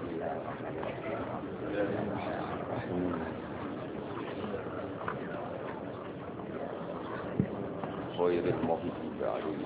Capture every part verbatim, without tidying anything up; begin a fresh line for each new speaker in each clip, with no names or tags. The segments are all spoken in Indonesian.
Khairul maghdubi alaihim.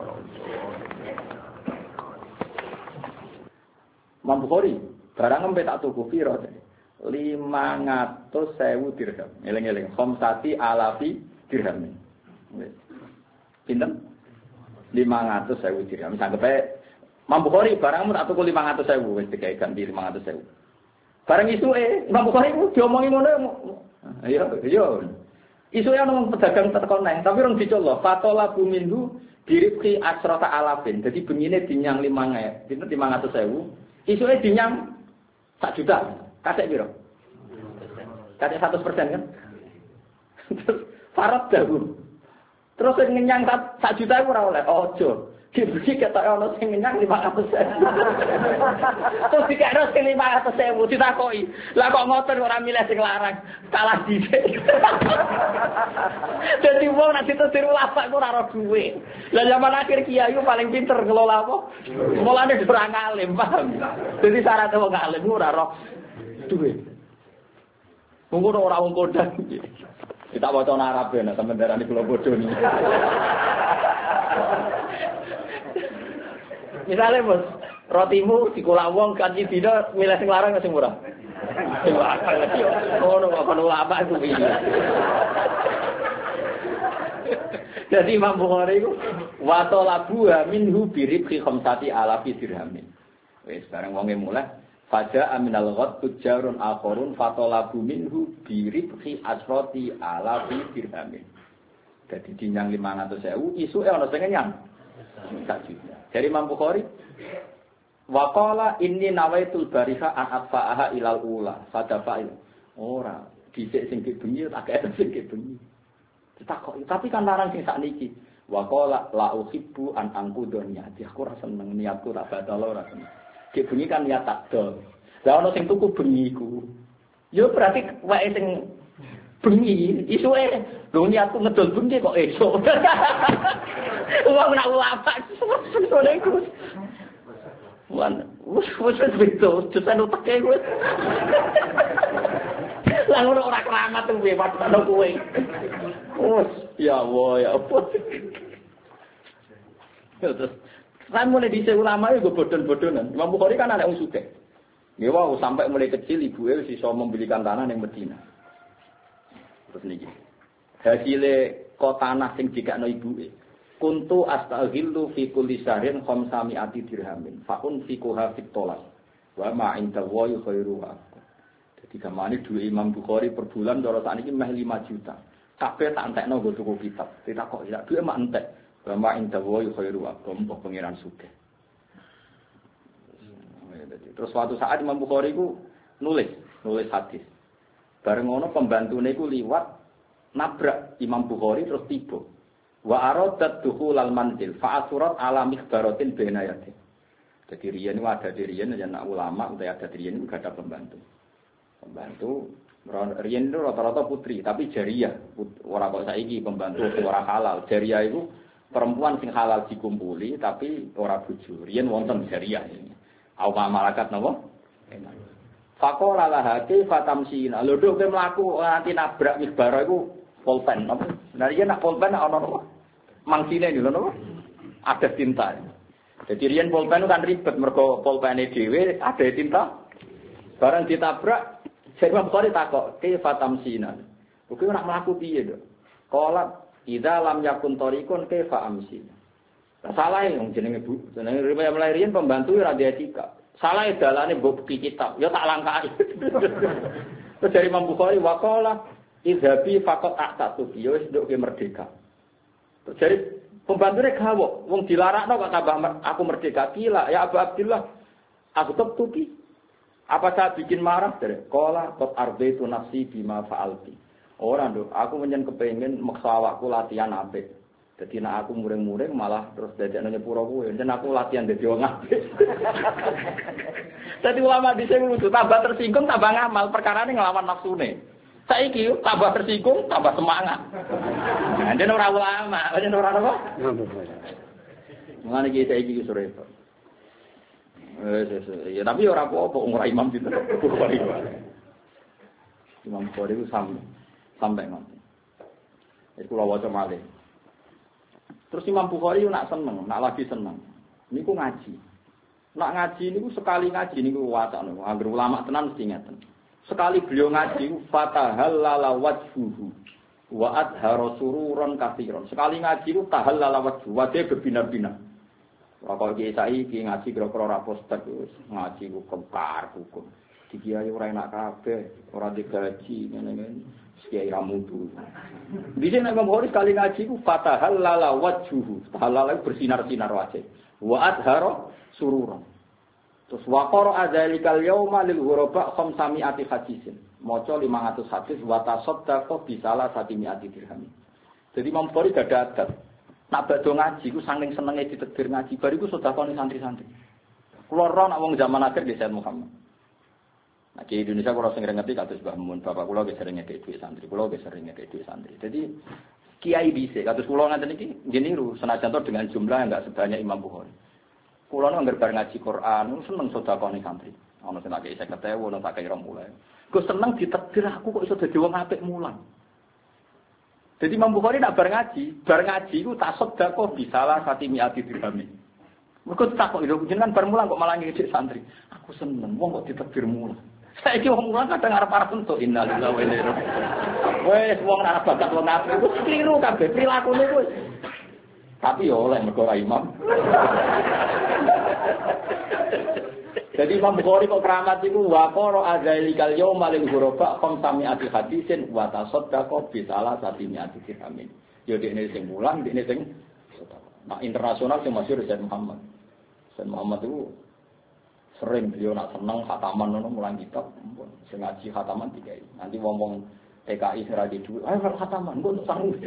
Imam Bukhari, barang empe tak tuku piro lima ratus ribu dirham. Eling-eling, khamsati alafi dirham. Pinten? lima ratus ribu dirham. Sanggepe Imam Bukhari barangmu tak tuku lima ratus ribu wis digawe ganti lima ratus ribu. Barang isuke Imam Bukhari ku diomongi ngono ya. Iya. Isuke ana pedagang tekan neh, tapi rong dicolok. Fatola buminhu diribki asrata alafin. Jadi bengine dinyang lima ratus ribu. Isuke dinyang sak juta. Kasek piro? Kasek seratus persen kan? Terus farad dahulu. Terus sing ngenyang sak juta iku ora oleh. Ojo. Dibeli ketok ono sing ngenyang lima ratus ribu. Terus dikira sing lima ratus ribu ditakoki. Lah kok ngoten ora milih sing larang. Kalah dhisik. Dadi wong nek ditiru lapak ku ora ora duwe. Lah zaman akhir kiai paling pinter ngelola apa? Mulane ora ngalim, paham. Dadi syarat wong ngalim ora roh duwe. Wong ora wong kodang. Kita waca Arab ya, sampeyan darani kula bodho niki. Misalnya bos, rotimu dikulak wong kanthi dina milih sing larang sing murah. Sing larang lagi yo. Ngono kok kono ulama iku piye. Jadi Imam Bukhari iku wa talabu minhu biribhi khamsati alafi dirhamin. Wis bareng wonge mulai faja aminal ghad tujarun akharun fatalabu minhu biribhi asrati alafi dirhamin. Jadi dinyang lima ratus ribu isuke ana sing nyang sak juta. Dari Imam Bukhari waqala inni nawaitul bariha an atfa'aha ilal ula fadafa'il ora dhisik sing bengi tak kaya sing bengi ditakok tapi kan larang sing sakniki waqala la uhibbu an angkudonya aku ora seneng niatku tak batal ora seneng ki bengi kan niat tak dol la ono sing tuku bengi iku yo berarti wae sing bengi isuke lho niatku ngedol bengi kok esuk wong nak ulama ngono iku wan wis wis betul jusan uteke wis lah ngono ora keramat kuwi padha kowe wis ya Allah ya apa terus kan mulai dhisik ulama iku bodon-bodonan Imam Bukhari kan anak wong sugih nggih wae sampai mulai kecil ibuke wis iso membelikan tanah ning Madinah terus niki hasilé kok tanah sing dikakno ibuke kuntu astaghillu fi kulli syahrin khamsami'ati dirhamin faun fiqha fit tolas wa ma inda wa khairuha. Jadi gamane duwe Imam Bukhari per bulan cara sakniki meh lima juta. Kabeh tak entekno nggo tuku kitab. Ditakok ya duwe mak entek. Wa ma inda wa khairuha. Gombok pangeran sugih. Terus suatu saat Imam Bukhari ku nulis, nulis hadis. Bareng ngono pembantune ku liwat nabrak Imam Bukhari terus tiba. Wa aradat dukhulal manzil fa asurat ala miqdaratin bainayati. Jadi riyen itu ada di riyen ya anak ulama udah ada di riyen juga ada pembantu. Pembantu riyen itu rata-rata putri tapi jariyah. Ora kok saiki pembantu ora halal. Jariyah itu perempuan sing halal dikumpuli tapi ora bojo. Riyen wonten jariyah ini. Awa malakat napa? Faqala lahati fatamsina. Lho dok kowe mlaku nganti nabrak miqdara iku pulpen apa? Nah riyen nak pulpen ana napa? Mangsine lho napa? Ada tinta. Jadi riyen pulpen kan ribet mergo pulpene dhewe ada tinta. Barang ditabrak, Syekh Bukhari takok, "Ke fatamsina?" Kuwi nak mlaku piye, Dok? Qala, "Idza lam yakun tariqun kaifa amsina?" Salah yang jenenge Bu, jenenge mulai riyen pembantu ora ada etika. Salah dalane mbok buki kitab, ya tak langkai. Terus dari Imam Bukhari waqala idzabi faqat a'tatu ya wis nduk ke merdeka. Terus dari pembantune gawok, wong dilarakno kok tambah aku merdeka kila ya Abu Abdullah. Aku tetep tuki. Apa saya bikin marah dari qala qad ardaitu nafsi bima fa'alti. Ora nduk, aku menyen kepengin meksa awakku latihan apik. Dadi nek aku muring-muring malah terus dadekno nyepuro kuwe. Yen aku latihan dadi wong apik. Dadi ulama dhisik lucu, tambah tersinggung tambah ngamal, perkarane nglawan nafsune. Saiki tambah tersinggung, tambah semangat. Nah, yen ora ulama, yen ora apa? Mengane iki saiki iki repot. Ya tapi ora apa-apa ora imam itu Bukhari wae. Imam Bukhari itu sampai sampai ngoten. Iku kula waca malih. Terus Imam Bukhari itu nak seneng, nak lagi seneng. Niku ngaji. Nak ngaji niku sekali ngaji niku wacana. Angger ulama tenan mesti ngeten. Sekali beliau ngaji fatahallala wajhuhu wa adhara sururan katsiran. Sekali ngaji ku tahallala wajhu, wajhe berbinar-binar. Wakau kiai sai kiai ngaji kira-kira ora postek wis ngaji ku kempar hukum. Di kiai ora enak kabeh, ora digaji ngene-ngene. Kiai ramudu. Bisa nek Bukhari sekali ngaji ku fatahallala wajhuhu. Tahallala bersinar-sinar wajah. Wa adhara sururan. Terus waqara adzalikal yauma lil ghuraba khamsami'ati hadisin. Maca lima ratus hadis wa tasaddaqa bi salah satimi'ati dirham. Jadi Imam Bukhari gak ada adat. Nak badhe ngaji ku saking senenge ditegir ngaji, bariku sedekah ning santri-santri. Kula ora nak wong zaman akhir di Sayyid Muhammad. Nah, di Indonesia kula sing ngerti kados Mbah Mun, bapak kula ge sering ngekek dhuwit santri, kula ge sering ngekek dhuwit santri. Jadi kiai dhisik kados kula ngaten iki nggih niru senajan to dengan jumlah yang enggak sebanyak Imam Bukhari. Kula nu anggar bar ngaji Quran, seneng sedekah ning santri. Ana sing tak kei seket ewu, ana tak kei rong puluh. Gus seneng ditegir aku kok iso dadi wong apik mulang. Jadi Imam Bukhari nak bar ngaji, bar ngaji ku tak sedekah bisalah satimiati dirham. Mergo tak kok lho jenengan bar mulang kok malah ngejek santri. Aku seneng wong kok ditegir mulang. Saiki wong mulang kadang arep-arep entuk innalillahi wa inna ilaihi raji'un. Wes wong ora bakat wong apik iku kliru kabeh prilakune wis. Tapi yo oleh mergo ora imam. Jadi Imam Bukhari kok keramat iku waqara adzalikal yauma lil ghuraba khamsami'ati hadisin wa tasaddaqa bi salah satimi'ati dirham. Yo dekne sing mulang, dekne sing nah internasional sing masyhur Sayyid Muhammad. Sayyid Muhammad itu sering beliau nak seneng khataman ngono mulang kitab, sing ngaji khataman dikai. Nanti wong-wong T K I sing ra di dhuwit, ayo khataman, engko sangu.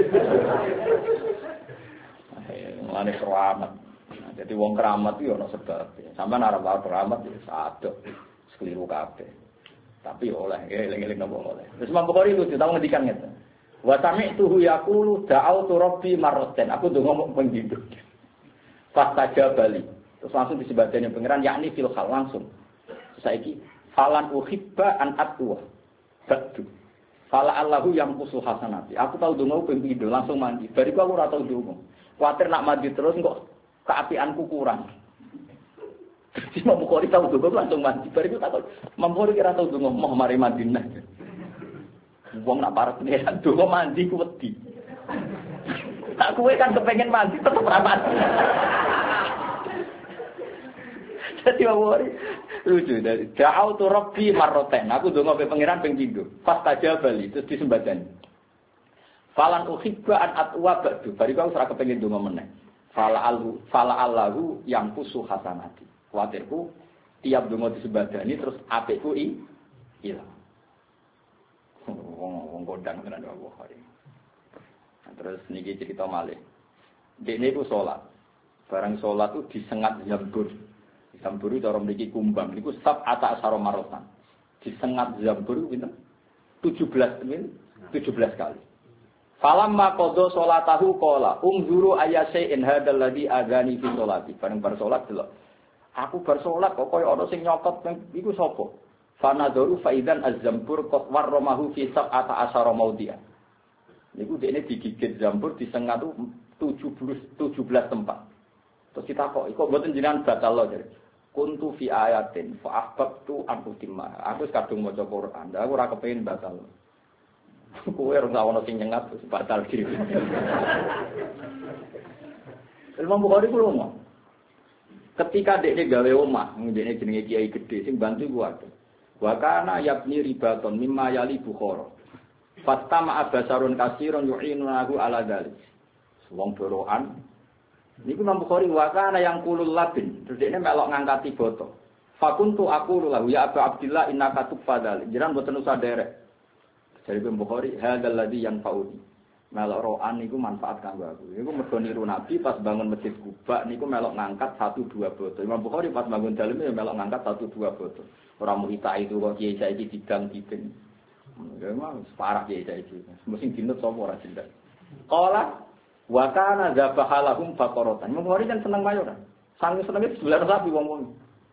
Mulane keramat. Nah, jadi wong keramat itu ana sebab. Sampeyan arep wae keramat ya sadok. Sekeliru kabeh. Tapi oleh eling-eling napa oleh. Terus Imam Bukhari itu tau ngendikan ngeten. Wa sami'tuhu yaqulu da'autu rabbi marratan. Aku ndonga mung ping pindho. Fastajabali. Terus langsung disebadane pangeran yakni fil khal langsung. Saiki falan uhibba an atwa. Batu. Fala Allahu yang kusul hasanati. Aku tau ndonga ping pindho langsung mandi. Bariku aku ora tau ndonga. Kuwatir nak mandi terus kok keapianku kurang. Jadi Imam Bukhari tahu dulu langsung mandi. Bariku takut. Imam Bukhari kira tahu dulu mau mari Madinah. Wong nak parek pengiran dulu mandi ku wedi. Tak kowe kan kepengen mandi tetep ora mandi. Jadi Imam Bukhari lucu dari da'autu rabbi marratan. Aku ndonga pe pengiran ping pindho. Fastajabali terus disembadani. Falan uhibba an atwa ba'du. Bariku aku ora kepengin ndonga meneh. Fala alhu fala allahu yang kusu hasanati. Kuwatirku tiap donga disembadani terus apikku i ilang. Wong gondang tenan wae Bukhari. Terus niki cerita malih. Dekne iku salat. Barang salat itu disengat zambur. Zambur itu cara mriki kumbang niku sab ata asara marotan. Disengat zambur pinten? tujuh belas menit, tujuh belas kali. Falamma qadha salatahu qala unzuru ayyasain hadzal ladzi adzani fi sholati. Bareng bar salat delok. Aku bar salat kok koyo ana sing nyokot iku sapa? Fanadharu faidan az-zambur qad warramahu fi sab'ata asyara maudhi'a. Niku dekne digigit zambur disengat tujuh belas tempat. Terus kita kok kok mboten jenengan batal lho jare. Kuntu fi ayatin fa ahbabtu an utimma. Aku kadung maca Quran, aku ora kepengin batal. Kowe ora ono sing nyengat terus batal diri. Imam Bukhari ku lomo. Ketika dekne gawe omah, dekne jenenge kiai gedhe sing bantu ku akeh. Wa kana yabni ribaton mimma yali Bukhara. Fatama abasarun kasirun yu'inunahu ala dzalik. Wong boroan. Niku Imam Bukhari wa kana yang kulul labin. Terus dekne melok ngangkati boto. Fakuntu aqulu lahu ya Abu Abdillah innaka tufadal. Jiran boten usah derek. Dari Imam Bukhari, hadzal ladzi yanfa'uni. Melok roan niku manfaat kanggo aku. Niku mergo niru Nabi pas bangun Masjid Quba niku melok ngangkat satu dua botol. Imam Bukhari pas bangun dalem ya melok ngangkat satu dua botol. Ora muhita itu kok kiai saiki didang dipin. Ya memang parah kiai saiki. Mesti dinut sapa ora jendak. Qala wa kana zabahalahum faqaratan. Imam Bukhari kan seneng mayor. Sang senenge sebelah sapi wong-wong.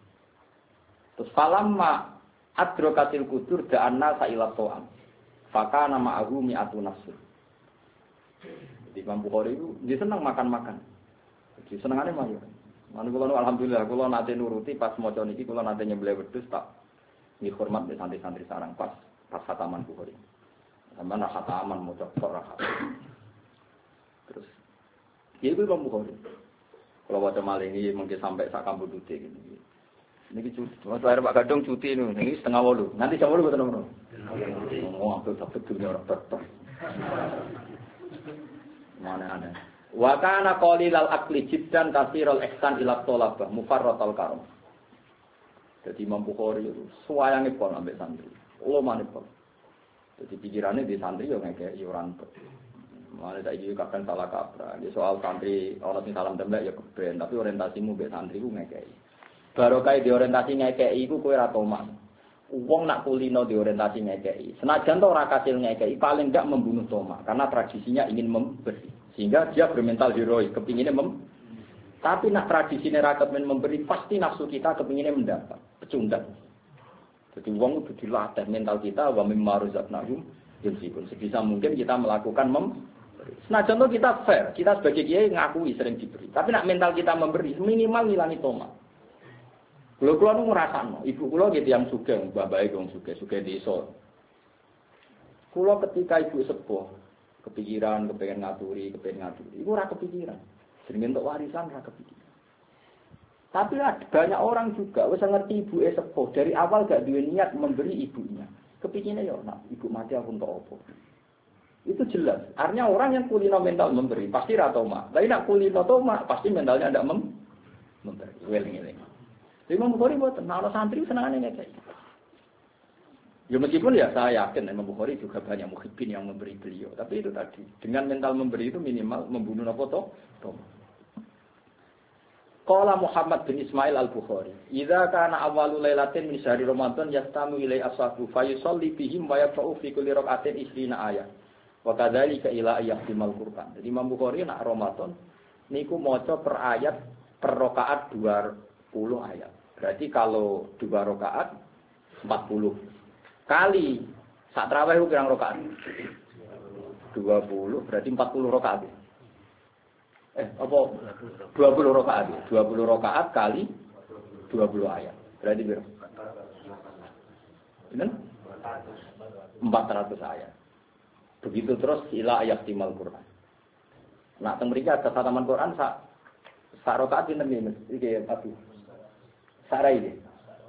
Terus falamma adrokatil kudur da'anna sa'ilat to'am. Faka nama ahu mi'atu nafsu. Jadi Imam Bukhari itu dia senang makan-makan. Jadi senangannya mah ya. Manu kula alhamdulillah kula nate nuruti pas maca niki kula nate nyembelih wedhus tak nggih hormat be santri-santri sareng pas pas khataman Bukhari. Sampeyan ra khataman maca kok ra khatam. Terus ya itu Imam Bukhari. Kalau waca maling ini mungkin sampai sak kampung dute gini. Niki cuti. Waktu akhir Pak Gadong cuti ini, ini setengah walu. Nanti jam walu betul betul. Oh, aku tak betulnya orang betul. Mana ada. Wakana qalilal akli jiddan kasirul ihsan ila thalabah mufarratal karam. Jadi Imam Bukhari itu suwayange pol ambek santri. Ulo maneh pol. Jadi pikirannya di santri yo ngekek yo rantet. Mane saiki kapan salah kaprah. Di soal santri ana sing salam tembak ya keben, tapi orientasimu mbek santri ku ngekeki. Barokah di orientasi ngekeki iku kowe ra tomak. Wong nak kulino di orientasi ngekeki. Senajan to ora kasil ngekeki, paling enggak membunuh tomak karena tradisinya ingin memberi. Sehingga dia bermental heroik, kepinginnya mem. Tapi nak tradisinya ra kepen memberi, pasti nafsu kita kepinginnya mendapat, pecundang. Jadi wong kudu dilatih mental kita wa mimma razaqnahum yunfikun. Sebisa mungkin kita melakukan mem. Senajan to kita fair, kita sebagai kiai ngakui sering diberi. Tapi nak mental kita memberi, minimal ngilangi tomak. Kulo kulo nu ngrasakno, ibu kulo gitu yang sugih, bapak wong sugih, sugih desa. Kulo ketika ibu sepuh, kepikiran, kepengen ngaturi, kepengen ngaturi, iku ora kepikiran. Jenenge entuk warisan ora kepikiran. Tapi ada banyak orang juga wis ngerti ibuke sepuh, dari awal gak duwe niat memberi ibunya. Kepikirnya ya, nak ibu mati aku entuk apa. Itu jelas. Artinya orang yang kulino mental memberi pasti ra toma. Tapi nak kulino toma pasti mentalnya ndak mem memberi. Weling-eling. Imam Bukhari buat, nah santri senangannya kayak gitu. Ya meskipun ya saya yakin Imam Bukhari juga banyak muhibbin yang memberi beliau. Tapi itu tadi, dengan mental memberi itu minimal membunuh apa toh? Qala Muhammad bin Ismail al-Bukhari, "Idza kana awwalu lailatin min syahri Ramadan yastamu ilai ashabu fa yusalli bihim wa yaqra'u fi kulli rak'atin ishrina ayat. Wa kadzalika ila ayyatil Qur'an." Jadi Imam Bukhari nak Ramadan niku maca per ayat per rakaat dua puluh ayat. Berarti kalau dua rakaat empat puluh kali sak tarawih ku pirang rakaat? dua puluh berarti empat puluh rakaat. Eh, apa dua puluh rakaat? dua puluh rakaat kali dua puluh ayat. Berarti berapa? Benar? empat ratus ayat. Begitu terus ila ayat timal Quran. Nah, teng mriki ada khataman Quran sak sak rakaat pinten iki? Iki Abu. Sarai deh.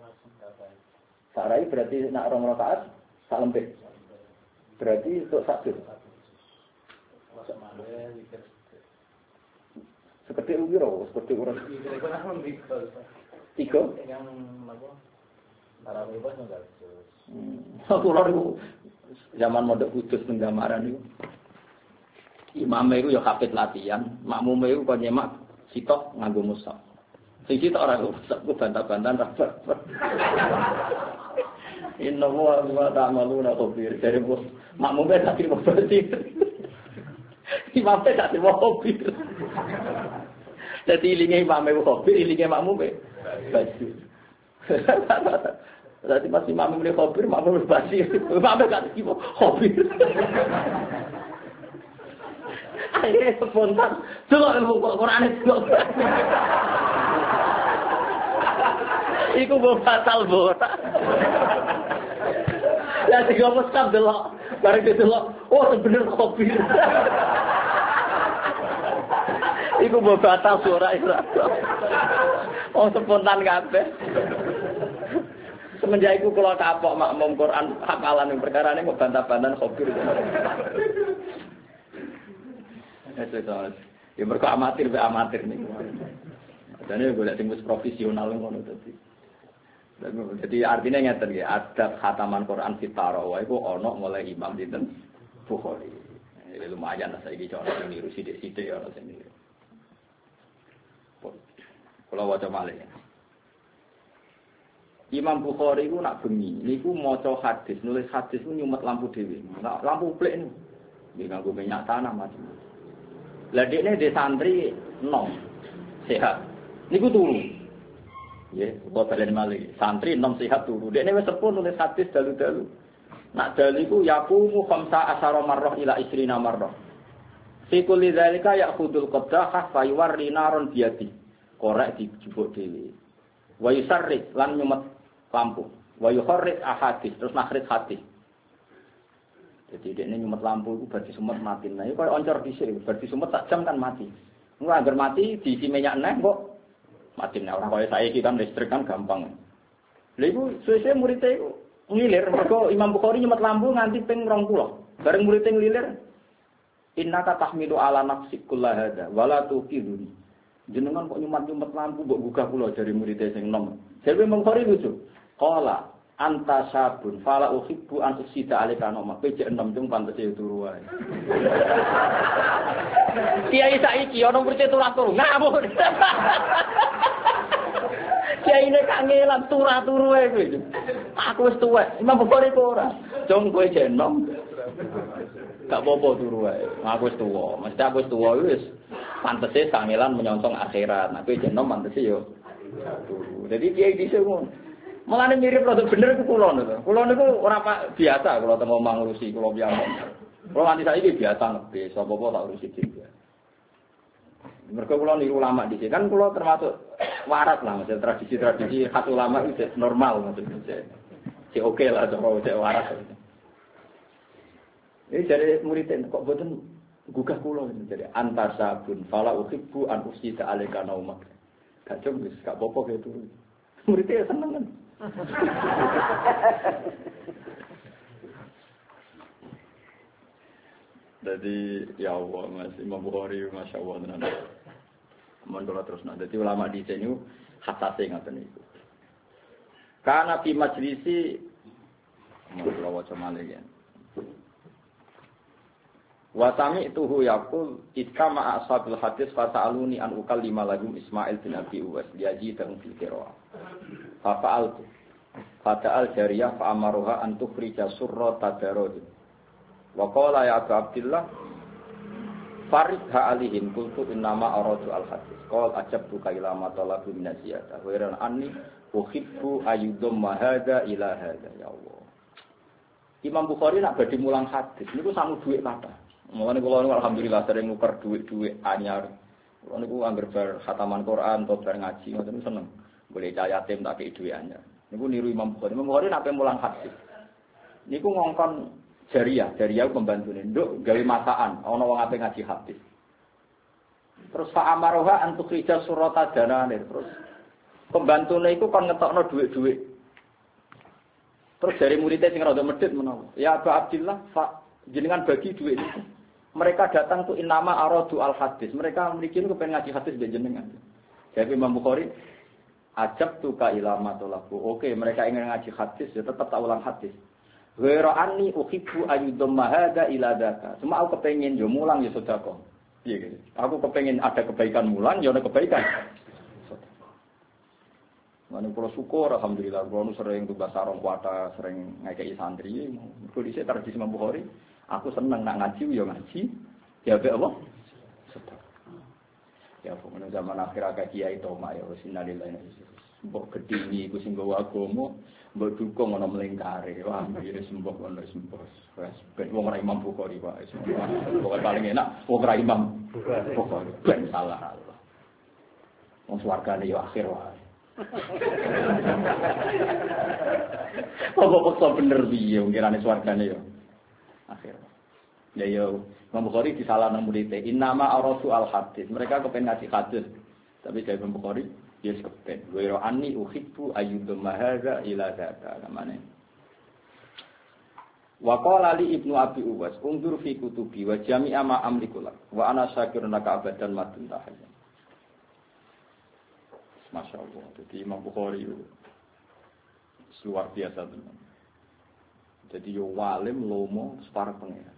Sarai berarti nak rong rakaat sak lempit. Berarti untuk satu. Seperti ugiro, seperti orang. Tiga. Yang apa? Tarawih bos enggak. Aku lho zaman modok kudus penggamaran itu. Imam itu ya kapit latihan, makmum itu kok nyemak sitok nganggo mushaf. Sing sitok ora mushaf ku bantah-bantahan rapat. Inna wa wa ta'maluna khabir. Dari makmum itu tak mau berarti. Imam itu tak mau khabir. Dadi ilinge imam itu khabir, ilinge makmum itu basi. Berarti pas imam itu khabir, makmum itu basi. Imam itu tak mau khabir. Akhirnya spontan, coba ilmu Quran itu. Iku mau batal botak. Ya tiga muskap delok, bareng delok, oh bener kopi. Iku mau batal suara itu. Oh spontan kabeh. Semenjak iku kula kapok makmum Quran hafalan yang perkara ini mau bantah-bantahan kopi. Ya mergo amatir be amatir niku. Dene golek sing wis profesional ngono dadi. Jadi artinya ngeten nggih, adab khataman Quran fitara wae iku ana mulai Imam dinten Bukhari. Ya lumayan lah saiki cara niru sithik-sithik ya ana sing niru. Kula waca malih. Imam Bukhari iku nak bengi niku maca hadis, nulis hadis ku nyumet lampu dhewe. Lampu plik niku. Nggih nganggo minyak tanah macam. Lah dekne de santri nom sehat. Niku turu. Ya, kula balen malih. Santri enom sihat turu. Dekne wis sepuh nulis hadis dalu-dalu. Nak dalu iku yaqumu khamsa asyara marrah ila isrina marrah. Fi kulli dzalika ya'khudul qaddah fa yuwarri naron biyadi. Korek dijupuk dhewe. Wa yusarrik lan nyumet lampu. Wa yuharrik ahadis terus nakhrit hadis. Jadi dekne nyumet lampu iku berarti sumet mati. Nah, iku koyo oncor dhisik, berarti sumet sak jam kan mati. Engko agar mati diisi minyak neh kok mati nek ora kaya saiki kan listrik kan gampang. Lha iku suwe-suwe murid-e iku ngilir mergo Imam Bukhari nyemet lampu nganti ping rong puluh. Bareng murid-e nglilir innaka tahmilu ala nafsik kullahada wala tuqiduni. Jenengan kok nyumet-nyumet lampu mbok gugah kula dari murid-e sing enom. Jare Imam Bukhari lucu. Qala anta sabun fala uhibbu an usida alika nama. P J enam cung pantese turu wae. Kiai saiki ana murid turu-turu ngamuk. Kiai nek kangelan turu-turu wae kuwi. Aku wis tuwek, Imam Bukhari kok ora. Cung kowe jenom. Gak apa-apa turu wae. Aku wis tuwa. Mesti aku wis tuwa wis pantese kangelan menyongsong akhirat. Nah kowe jenom pantese yo turu. Dadi kiai dhisik ngono. Mulane mirip rada bener iku kula niku. Kula niku ora biasa kula teng omah ngurusi kula piyambak. Kula nganti saiki biasa ngebis, apa-apa tak urusi dhewe. Mergo kula niru ulama dhisik kan kula termasuk waras lah, maksud tradisi-tradisi khas ulama itu normal maksudnya. Si oke lah cara cek waras. Ini dari murid kok boten gugah kula jadi antar sabun fala uhibbu an usida alika naumak. Kacung wis gak apa-apa gitu. Muridnya seneng kan. Jadi ya Allah Mas Imam Bukhari Masya Allah tenan. Mondol terus nah. Jadi ulama di sini hatase ngaten niku. Kana fi majlisi mondol waca malih ya. Wa sami'tuhu yaqul iskama ashabul hadis fa sa'aluni an ukallima lahum Ismail bin Abi Uwais liyaji dan fil qiraah. Fa fa'altu fata'al jariyah fa amaruha an tukhrija surra tadarrud. Wa qala ya Abu Abdillah faridha alihim qultu innama aradu al hadis. Qal ajabtu ka ila ma talabu min ziyada. Wa iran anni uhibbu ayyudamma hadza ila hadza ya Allah. Imam Bukhari nak badhe mulang hadis niku sangu dhuwit kathah. Mulane kula niku alhamdulillah sering nuker dhuwit-dhuwit anyar. Kula niku anggere bar khataman Quran atau bar ngaji ngoten seneng. Boleh cah yatim tak kei dhuwit anyar. Niku niru Imam Bukhari. Imam Bukhari nak mulang hadis. Niku ngongkon jariah, jariah pembantune nduk gawe masakan ana wong ape ngaji hadis. Terus fa amaroha antuk rija surata danane terus pembantune iku kon ngetokno dhuwit-dhuwit. Terus dari muridnya sing rada medhit menawa. Ya Abu Abdillah, Pak jenengan bagi dhuwit niku. Mereka datang tuh inama aradu al hadis. Mereka mriki niku pengen ngaji hadis ben jenengan. Jadi Imam Bukhari ajab tu ka ilama tolaku. Oke, mereka ingin ngaji hadis ya tetap tak ulang hadis. Ghairu anni uhibbu ayyudamma hadza ila dzaka. Cuma aku kepengin yo mulang ya sedekah. Piye gitu. Aku kepengin ada kebaikan mulang ya ana kebaikan. Mane kula syukur alhamdulillah kula sering tugas sarong kuata, sering ngekeki santri. Kula dhisik tradisi Imam Bukhari, aku seneng nak ngaji yo ngaji. Ya be apa? Sedekah. Ya pokoknya zaman akhir akeh kiai to mak ya sinalillahi. Mbok gedhi iku sing gawa agama, mbok dukung ana mlengkare. Wah, iki sembah ana sembah. Wes ben wong ora Imam Bukhari wae. Pokoke paling enak wong ora Imam Bukhari. Ben salah Allah. Wong swargane yo akhir wae. Apa kok bener piye wong kirane swargane yo akhir. Ya yo Imam Bukhari disalah nang murid-e. Innama aradu al hadis. Mereka kepen ngaji hadis. Tapi dari Imam Bukhari dia kepen. Wa anni uhibbu ayyudamma hadza ila dzaka namane. Wa qala li Ibnu Abi Uwais undur fi kutubi wa jami'a ma amliku lak wa ana syakirun laka abadan madun tahayya. Masyaallah. Jadi Imam Bukhari itu luar biasa tenan. Jadi yo walim lomo separa pengen.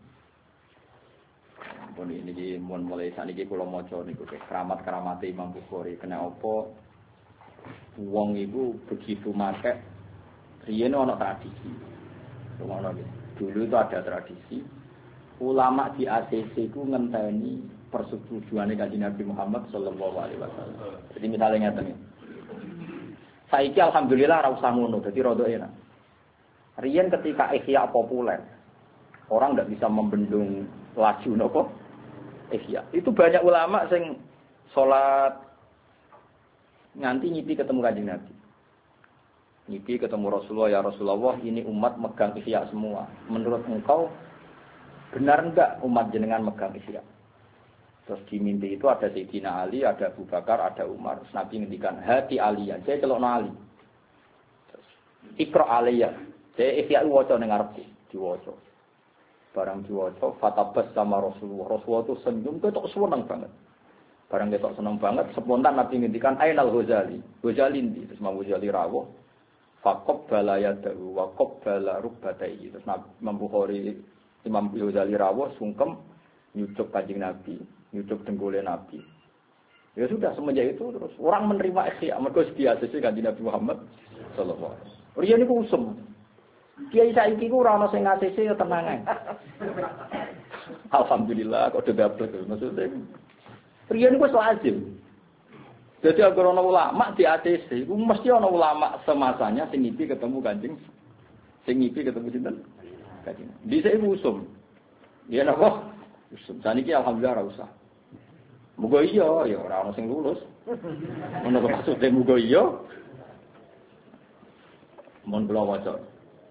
Pun ini mun mulai saniki kula maca niku keramat-keramate Imam Bukhari kena apa wong iku begitu makek riyen ana tradisi. Ngono iki. Dulu itu ada tradisi ulama di A C C ku ngenteni persetujuane Kanjeng Nabi Muhammad sallallahu alaihi wasallam. Jadi misalnya ngeten iki. Saiki alhamdulillah ora usah ngono, dadi rada enak. Riyen ketika ihya populer, orang ndak bisa membendung laju napa ihya. Itu banyak ulama sing salat nganti ngipi ketemu Kanjeng Nabi. Ngipi ketemu Rasulullah, ya Rasulullah, ini umat megang ihya semua. Menurut engkau benar enggak umat jenengan megang ihya? Terus di mimpi itu ada Sayyidina Ali, ada Abu Bakar, ada Umar. Terus Nabi ngendikan, hati aliyan. Saya celokno Ali. Terus ikra aliyah. Saya ihya waca ning ngarepku, diwaca. Barang diwaca, fatabas sama Rasulullah. Rasulullah itu senyum, ketok seneng banget. Barang ketok seneng banget, spontan Nabi ngendikan, Ainal Ghazali. Ghazali ndi? Terus Imam Ghazali rawuh. Faqab balayadahu wa qabbala rukbatayhi. Terus Imam Bukhari, Imam Ghazali rawuh sungkem nyucuk Kanjeng Nabi, nyucuk denggule Nabi. Ya sudah semenjak itu terus orang menerima ihya mergo biasa sih Kanjeng Nabi Muhammad sallallahu alaihi wasallam. Riyen niku usum. Kiai saiki ku ora ana sing ngasih ya tenang ae. Alhamdulillah kok dapet maksudnya. Riyen niku wis lazim. Jadi agar ana ulama di A T C, itu mesti ana ulama semasanya sing ngipi ketemu Kanjeng, sing ngipi ketemu sinten? Kanjeng. Dhisik usum. Ya napa? Usum. Saniki alhamdulillah ora usah. Muga iya, ya ora ana sing lulus. Ono maksud e muga iya. Mun kula waca.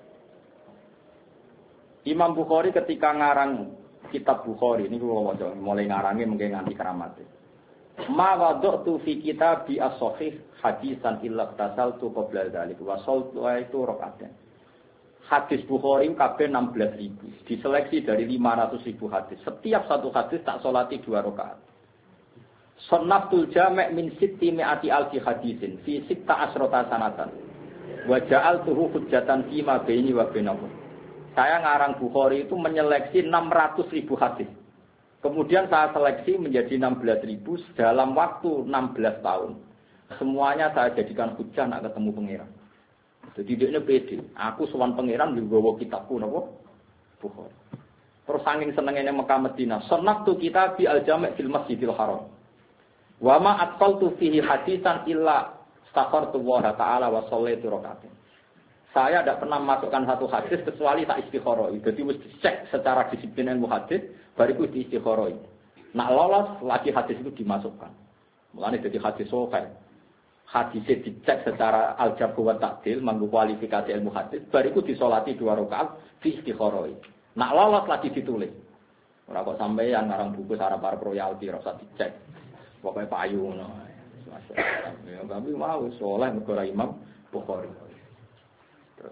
Imam Bukhari ketika ngarang kitab Bukhari niku kula waca, mulai ngarange mungkin nganti keramat. Ma wada'tu fi kitabi as-sahih hadisan illa tasaltu qabla dzalik wa saltu itu rakaatan. Hadis Bukhari kabeh enam belas ribu, diseleksi dari lima ratus ribu hadis. Setiap satu hadis tak salati dua rakaat. Sunnaftul jami' min sitti mi'ati alfi hadisin fi sitta asrota sanatan. Wa ja'altuhu hujjatan fi ma baini wa bainakum. Saya ngarang Bukhari itu menyeleksi enam ratus ribu hadis. Kemudian saya seleksi menjadi enam belas ribu dalam waktu enam belas tahun. Semuanya saya jadikan hujah nak ketemu pangeran. Jadi dia pede. Aku sowan pangeran nggawa kitabku napa? Bukhari. Terus saking senengene Mekah Madinah, sunnatu kitabi al-jami' fil Masjidil Haram. Wa ma atqaltu fihi hadisan illa stakhartu wa ta'ala wa shallaitu rakaatain. Saya tidak pernah masukkan satu hadis kecuali tak istikharah. Jadi mesti cek secara disiplin ilmu hadis, baru itu di istikharah. Nak lolos lagi hadis itu dimasukkan. Mulane jadi hadis sahih. Hadisnya dicek secara al-jabr wa ta'dil, manggo kualifikasi ilmu hadis, baru itu disolati dua rakaat di istikharah. Nak lolos lagi ditulis. Ora kok sampeyan ngarang buku Arab-Arab royalti ora usah dicek. Pokoke payu ngono. Ya tapi mau saleh negara Imam Bukhari. Terus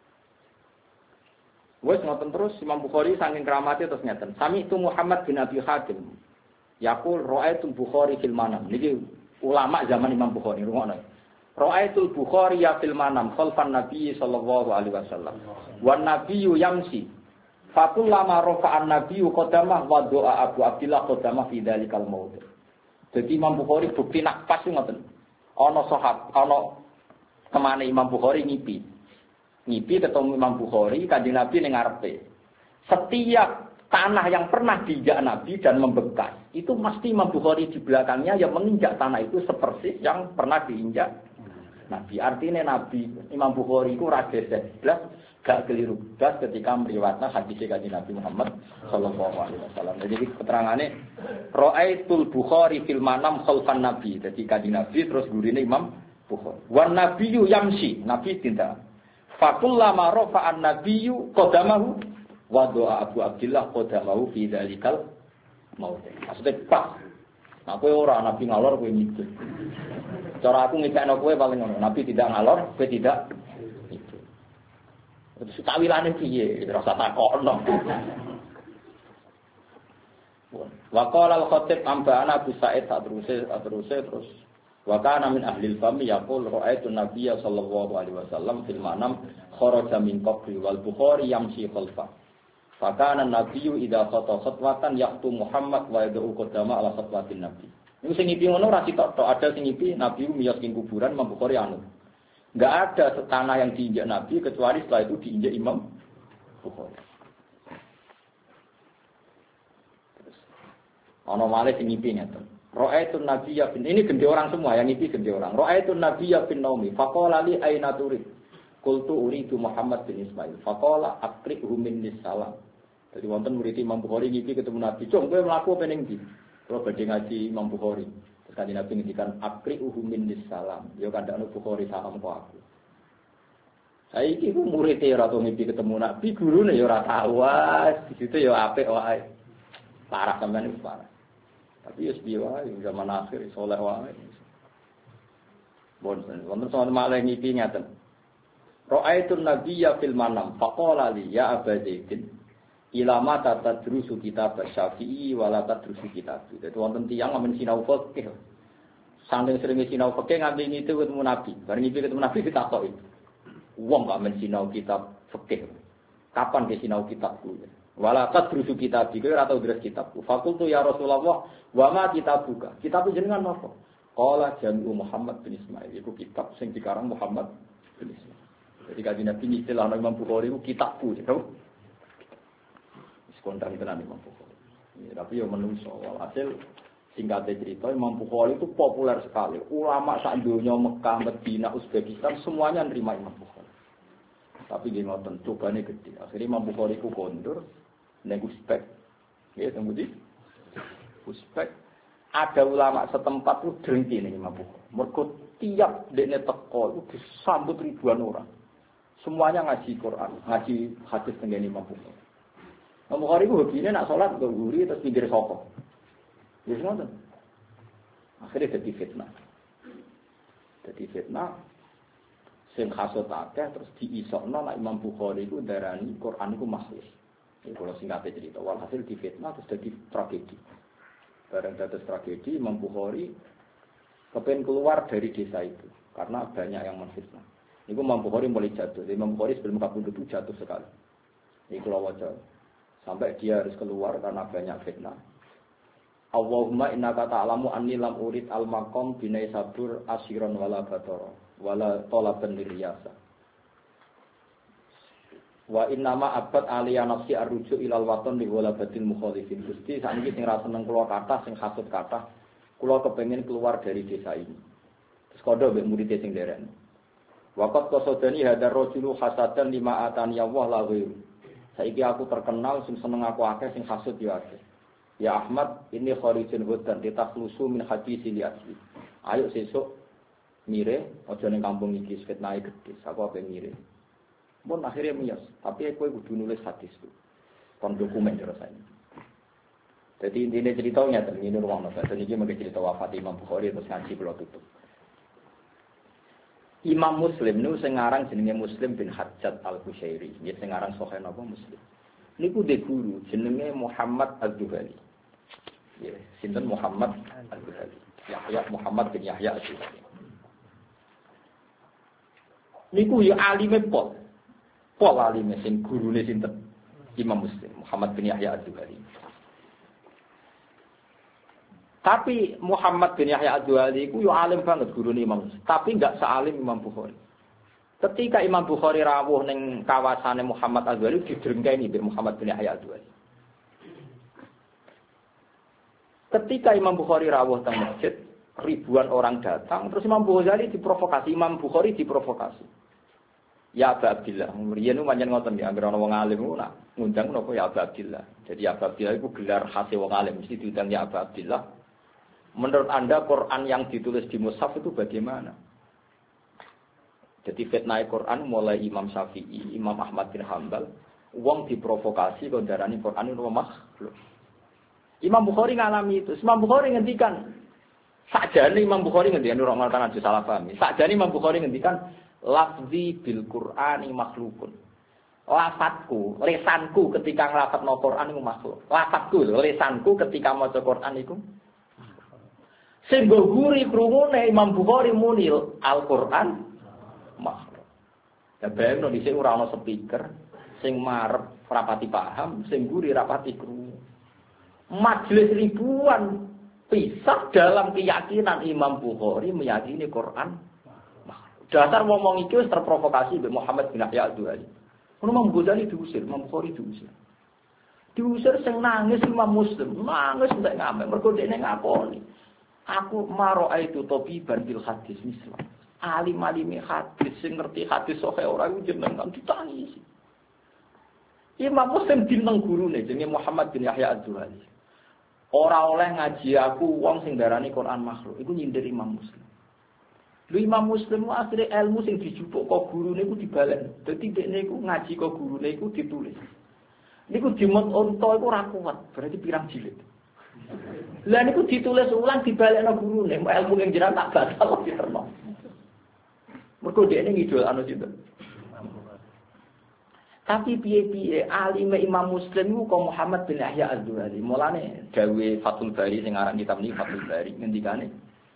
wes ngoten terus Imam Bukhari saking keramate terus ngeten. Sami itu Muhammad bin Abi Hatim. Yaqul ra'aitu Bukhari fil manam. Niki ulama zaman Imam Bukhari rungokno. Ra'aitu Bukhari ya fil manam khalfan Nabi sallallahu alaihi wasallam. Wan nabiyyu yamsi. Fakullama rafa'an nabiyyu qadamah wa doa Abu Abdillah qadamah fi dzalikal maudhi. Jadi Imam Bukhari bukti nak pas ngoten. Ana sahab, ana kemana Imam Bukhari ngipi. Ngipi ketemu Imam Bukhari, Kanjeng Nabi ning ngarepe. Setiap tanah yang pernah diinjak Nabi dan membekas, itu mesti Imam Bukhari di belakangnya yang menginjak tanah itu seperti yang pernah diinjak Nabi. Artinya Nabi Imam Bukhari itu rageset blas, gak keliru blas ketika meriwayatkan hadis Kanjeng Nabi Muhammad sallallahu alaihi wasallam. Jadi keterangannya ra'aitul Bukhari fil manam khalfan Nabi. Jadi Kanjeng Nabi terus gurine Imam Bukhari. Wan nabiyyu yamshi, Nabi tindak. Fakullama rafa'an nabiyyu qadamahu wa doa Abu Abdillah qadamahu fi dzalikal maut. Maksudnya pas. Nah kowe ora Nabi ngalor kowe mikir. Cara aku ngecekno kowe paling ngono. Nabi tidak ngalor, kowe tidak mikir. Terus tawilane piye? Rasa takokno. Wa qala al-khatib amba'ana Abu Sa'id terus terus terus wa kana min ahli al-fami yaqul ra'aitu nabiyya sallallahu alaihi wasallam fil manam kharaja min qabri wal Bukhari yamshi khalfa. Fa kana an-nabiyyu idza khata khatwatan yaqtu Muhammad wa yad'u qadama ala khatwatin nabi. Niku sing ngipi ngono ora sitok tok ada sing ngipi Nabi miyos ing kuburan Imam Bukhari anu. Enggak ada tanah yang diinjak Nabi kecuali setelah itu diinjak Imam Bukhari. Terus ana malih sing ngipi ngeten. Ra'aitun nabiyya bin ini gende orang semua yang ini gende orang. Ra'aitun nabiyya bin naumi faqala li aina turid. Qultu uridu Muhammad bin Ismail. Faqala aqri'hu minni salam. Jadi wonten murid Imam Bukhari ngipi ketemu Nabi, "Cung, kowe mlaku apa ning ndi?" Kalau badhe ngaji Imam Bukhari. Terus kanjeng Nabi ngendikan aqri'hu minni salam. Ya kandhane Bukhari salam kok aku. Saiki ku murid e ora tau ngipi ketemu Nabi, gurune ya ora tau. Wah, di situ ya apik wae. Parah sampean iki parah. Tapi ya sedia wae zaman akhir saleh wae. Bon, wonten soal malah ngipi ngaten. Ra'aitun nabiyya fil manam faqala li ya Aba Zaidin ila mata tadrusu kitab Syafi'i wala tadrusu kitab. Dadi wonten tiyang amen sinau fikih. Saking sering sinau fikih ngambil ngitu ketemu Nabi. Bareng ngipi ketemu Nabi ditakoki. Wong gak men sinau kitab fikih. Kapan dia sinau kitabku? Wala tadrusu kitab iki ora tau deres kitabku. Fakultu ya Rasulullah, wa ma kitabuka? Kitab jenengan napa? Qala Jami'u Muhammad bin Ismail. Iku kitab sing dikarang Muhammad bin Ismail. Jadi kanjeng Nabi istilah Imam Bukhari itu kitabku, tahu? Sekontar tenan Imam Bukhari. Ya, tapi yo menungso. Walhasil singkatnya cerita Imam Bukhari itu populer sekali. Ulama sak donya Mekah, Madinah, Uzbekistan semuanya nerima Imam Bukhari. Tapi dia ngoten cobane gede. Akhirnya Imam Bukhari ku kondur ning Uzbek. Ya, temudi. Uzbek ada ulama setempat itu drengki ning Imam Bukhari. Mergo tiap dekne teko itu disambut ribuan orang. Semuanya ngaji Quran, ngaji hadis tengene Imam Bukhari. Imam Bukhari ku hobine nak salat go guri terus pinggir sapa. Wis ngoten. Akhirnya jadi fitnah. Jadi fitnah sing hasut akeh terus diisokno nek Imam Bukhari ku darani Quran iku makhluk. Iki kula singkate cerita. Walhasil di fitnah terus jadi tragedi. Bareng dados tragedi Imam Bukhari kepen keluar dari desa itu karena banyak yang menfitnah. Niku Imam Bukhari mulai jatuh. Imam Bukhari sebelum kabundut itu jatuh sekali. Ini kula waca. Sampai dia harus keluar karena banyak fitnah. Allahumma innaka ta'lamu anni lam urid al-maqam binai sabur asyiran wala batara wala talaban liriyasa. Wa innama abad aliya nafsi arruju ilal waton li wala batil mukhalifin. Gusti sakniki sing ra seneng kula kathah sing hasud kathah. Kula kepengin keluar dari desa ini. Terus kodho mbek murid sing derek. Waqat qasodani hadar rajulu hasadan lima atani Allah la ghairu. Saiki aku terkenal sing seneng aku akeh sing hasud ya akeh. Ya Ahmad, ini kharijun hudan ditakhlusu min hadisi li asli. Ayo sesuk mire aja ning kampung iki fitnahe gedhe. Aku ape mire. Mun akhirnya miyos, tapi kowe kudu nulis hadis ku. Kon dokumen rasane. Jadi intine ceritanya ternyata ruang nota. Jadi iki mengke cerita wafat Imam Bukhari terus ngaji kula tutup. Imam Muslim niku sing aran jenenge Muslim bin Hajjaj Al-Qushairi. Nggih sing aran Sahih napa Muslim. Niku de guru jenenge Muhammad Az-Zuhali. Ya, sinten Muhammad Al-Ghazali. Yahya Muhammad bin Yahya Al-Ghazali. Niku ya alime pol. Pol alime sing gurune sinten? Imam Muslim, Muhammad bin Yahya Al-Ghazali. Tapi Muhammad bin Yahya Al-Ghazali iku yo alim banget gurune Imam Muslim, tapi enggak sealim Imam Bukhari. Ketika Imam Bukhari rawuh ning kawasane Muhammad Al-Ghazali didrengkeni mbek Muhammad bin Yahya Al-Ghazali. Ketika Imam Bukhari rawuh teng masjid, ribuan orang datang, terus Imam Ghazali diprovokasi, Imam Bukhari diprovokasi. Ya Aba Abdillah, mriyen pancen ngoten ya, anggere ana wong alim ku nak ngundang napa ya Aba Abdillah. Jadi Aba Abdillah iku gelar khas wong alim, mesti diundang ya Aba Abdillah. Menurut Anda Quran yang ditulis di mushaf itu bagaimana? Jadi fitnah Quran mulai Imam Syafi'i, Imam Ahmad bin Hanbal, wong diprovokasi kok darani Quran itu makhluk. Imam Bukhari ngalami itu. Imam Bukhari ngendikan, sakjane Imam Bukhari ngendikan ora ngono aja salah paham. Sakjane Imam Bukhari ngendikan lafzi bil Qur'ani makhlukun. Lafadzku, lesanku ketika nglafadzno Quran iku makhluk. Lafadzku, lesanku ketika maca Quran iku sing guri krungune Imam Bukhari munil Al-Qur'an makhluk. Ya bayangno dhisik ora ana speaker sing marep rapati paham, sing guri rapati krungu. Majelis ribuan pisah dalam keyakinan Imam Bukhari meyakini Quran makhluk. Dasar ngomong iki wis terprovokasi mbek Muhammad bin Yahya Al-Ghazali. Ono Imam Ghazali diusir, Imam Bukhari diusir. Diusir sing nangis Imam Muslim, nangis entek ngamek mergo dekne ngakoni. Aku maro itu topi bantil hadis mislah. Alim-alime hadis sing ngerti hadis sahih ora iku jenengan ditangisi. Imam Muslim dineng gurune jenenge Muhammad bin Yahya Az-Zuhali. Ora oleh ngaji aku wong sing darani Quran makhluk. Iku nyindir Imam Muslim. Lho Imam Muslim ku asline ilmu sing dijupuk kok gurune iku dibalen. Dadi dekne iku ngaji kok gurune iku ditulis. Niku dimut unta iku ora kuat, berarti pirang jilid. Lah niku ditulis ulang dibalekno gurune, ilmu ning jenengan tak batal diterno. Mergo dekne ngidol anu sinten. Tapi piye-piye alime Imam Muslim ku kok Muhammad bin Yahya Az-Zuhali. Mulane dawuh Fathul Bari sing aran kitab niki Fathul Bari ngendikane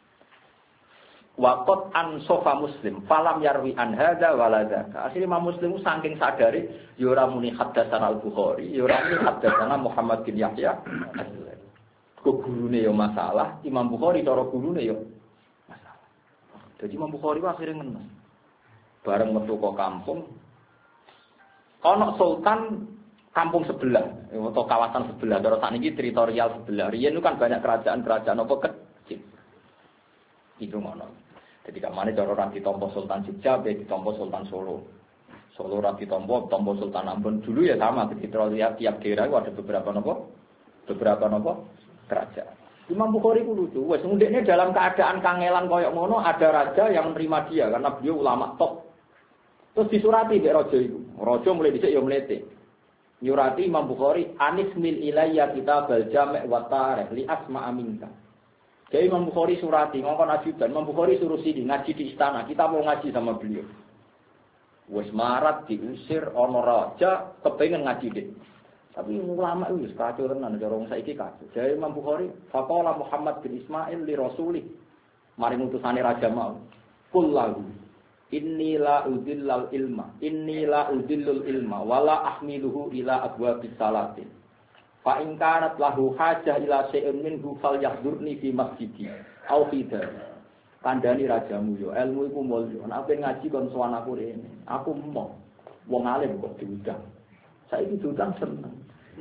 waqat an sofa Muslim falam yarwi an hadza wala dzaka. Asline Imam Muslim ku saking sadare ya ora muni haddatsana Al-Bukhari, ya ora muni haddatsana Muhammad bin Yahya Az-Zuhali. Kok gurune ya masalah, Imam Bukhari cara gurune ya masalah. Jadi Imam Bukhari ku akhire ngenes. Bareng metu kok kampung ana sultan kampung sebelah atau kawasan sebelah. Terus sakniki teritorial sebelah. Riyen itu kan banyak kerajaan-kerajaan apa kecil. Itu ngono. Jadi kamane cara ora ditampa Sultan Jogja, be ditampa Sultan Solo. Solo ora ditampa, tampa Sultan Ambon. Dulu ya sama, teritorial tiap daerah itu ada beberapa napa? Beberapa napa? Kerajaan. Imam Bukhari ku lucu. Wes ndekne dalam keadaan kangelan koyo ngono ada raja yang menerima dia karena beliau ulama top. Terus disurati mbek raja iku. Raja mulai dhisik ya mlete. Nyurati Imam Bukhari, "Anis mil ilayya kitabal jami' wa tarikh li asma'a minka." Jadi Imam Bukhari surati ngongkon ajudan, Imam Bukhari suruh sini ngaji di istana. Kita mau ngaji sama beliau. Wes marat diusir ana raja kepengin ngaji dik. Tapi ulama itu wis kacau tenan cara wong saiki kacau. Jadi Imam Bukhari, faqala Muhammad bin Ismail li rasulih. Mari utusane raja mau. Qul lahu inni la udillal ilma inni la udillul ilma wala ahmiluhu ila abwabis salatin fa in kanat lahu hajah ila syai'in minhu falyahdurni fi masjidi au fi dar. Kandhani rajamu yo ilmu iku mulya nek ngaji kon sowan aku rene aku mau wong alim kok diundang saiki diundang seneng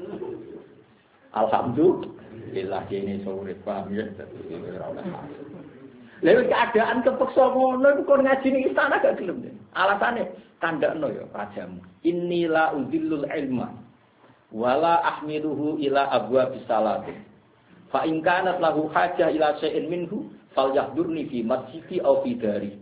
alhamdulillah kene sore paham ya. Lalu keadaan kepeksa ngono iku kon ngaji ning istana gak gelem. Alasane tandakno ya rajamu. Innila udillul ilma wala ahmiluhu ila abwabis salati. Fa in kanat lahu hajah ila syai'in minhu falyahdurni fi masjidi aw fi dari.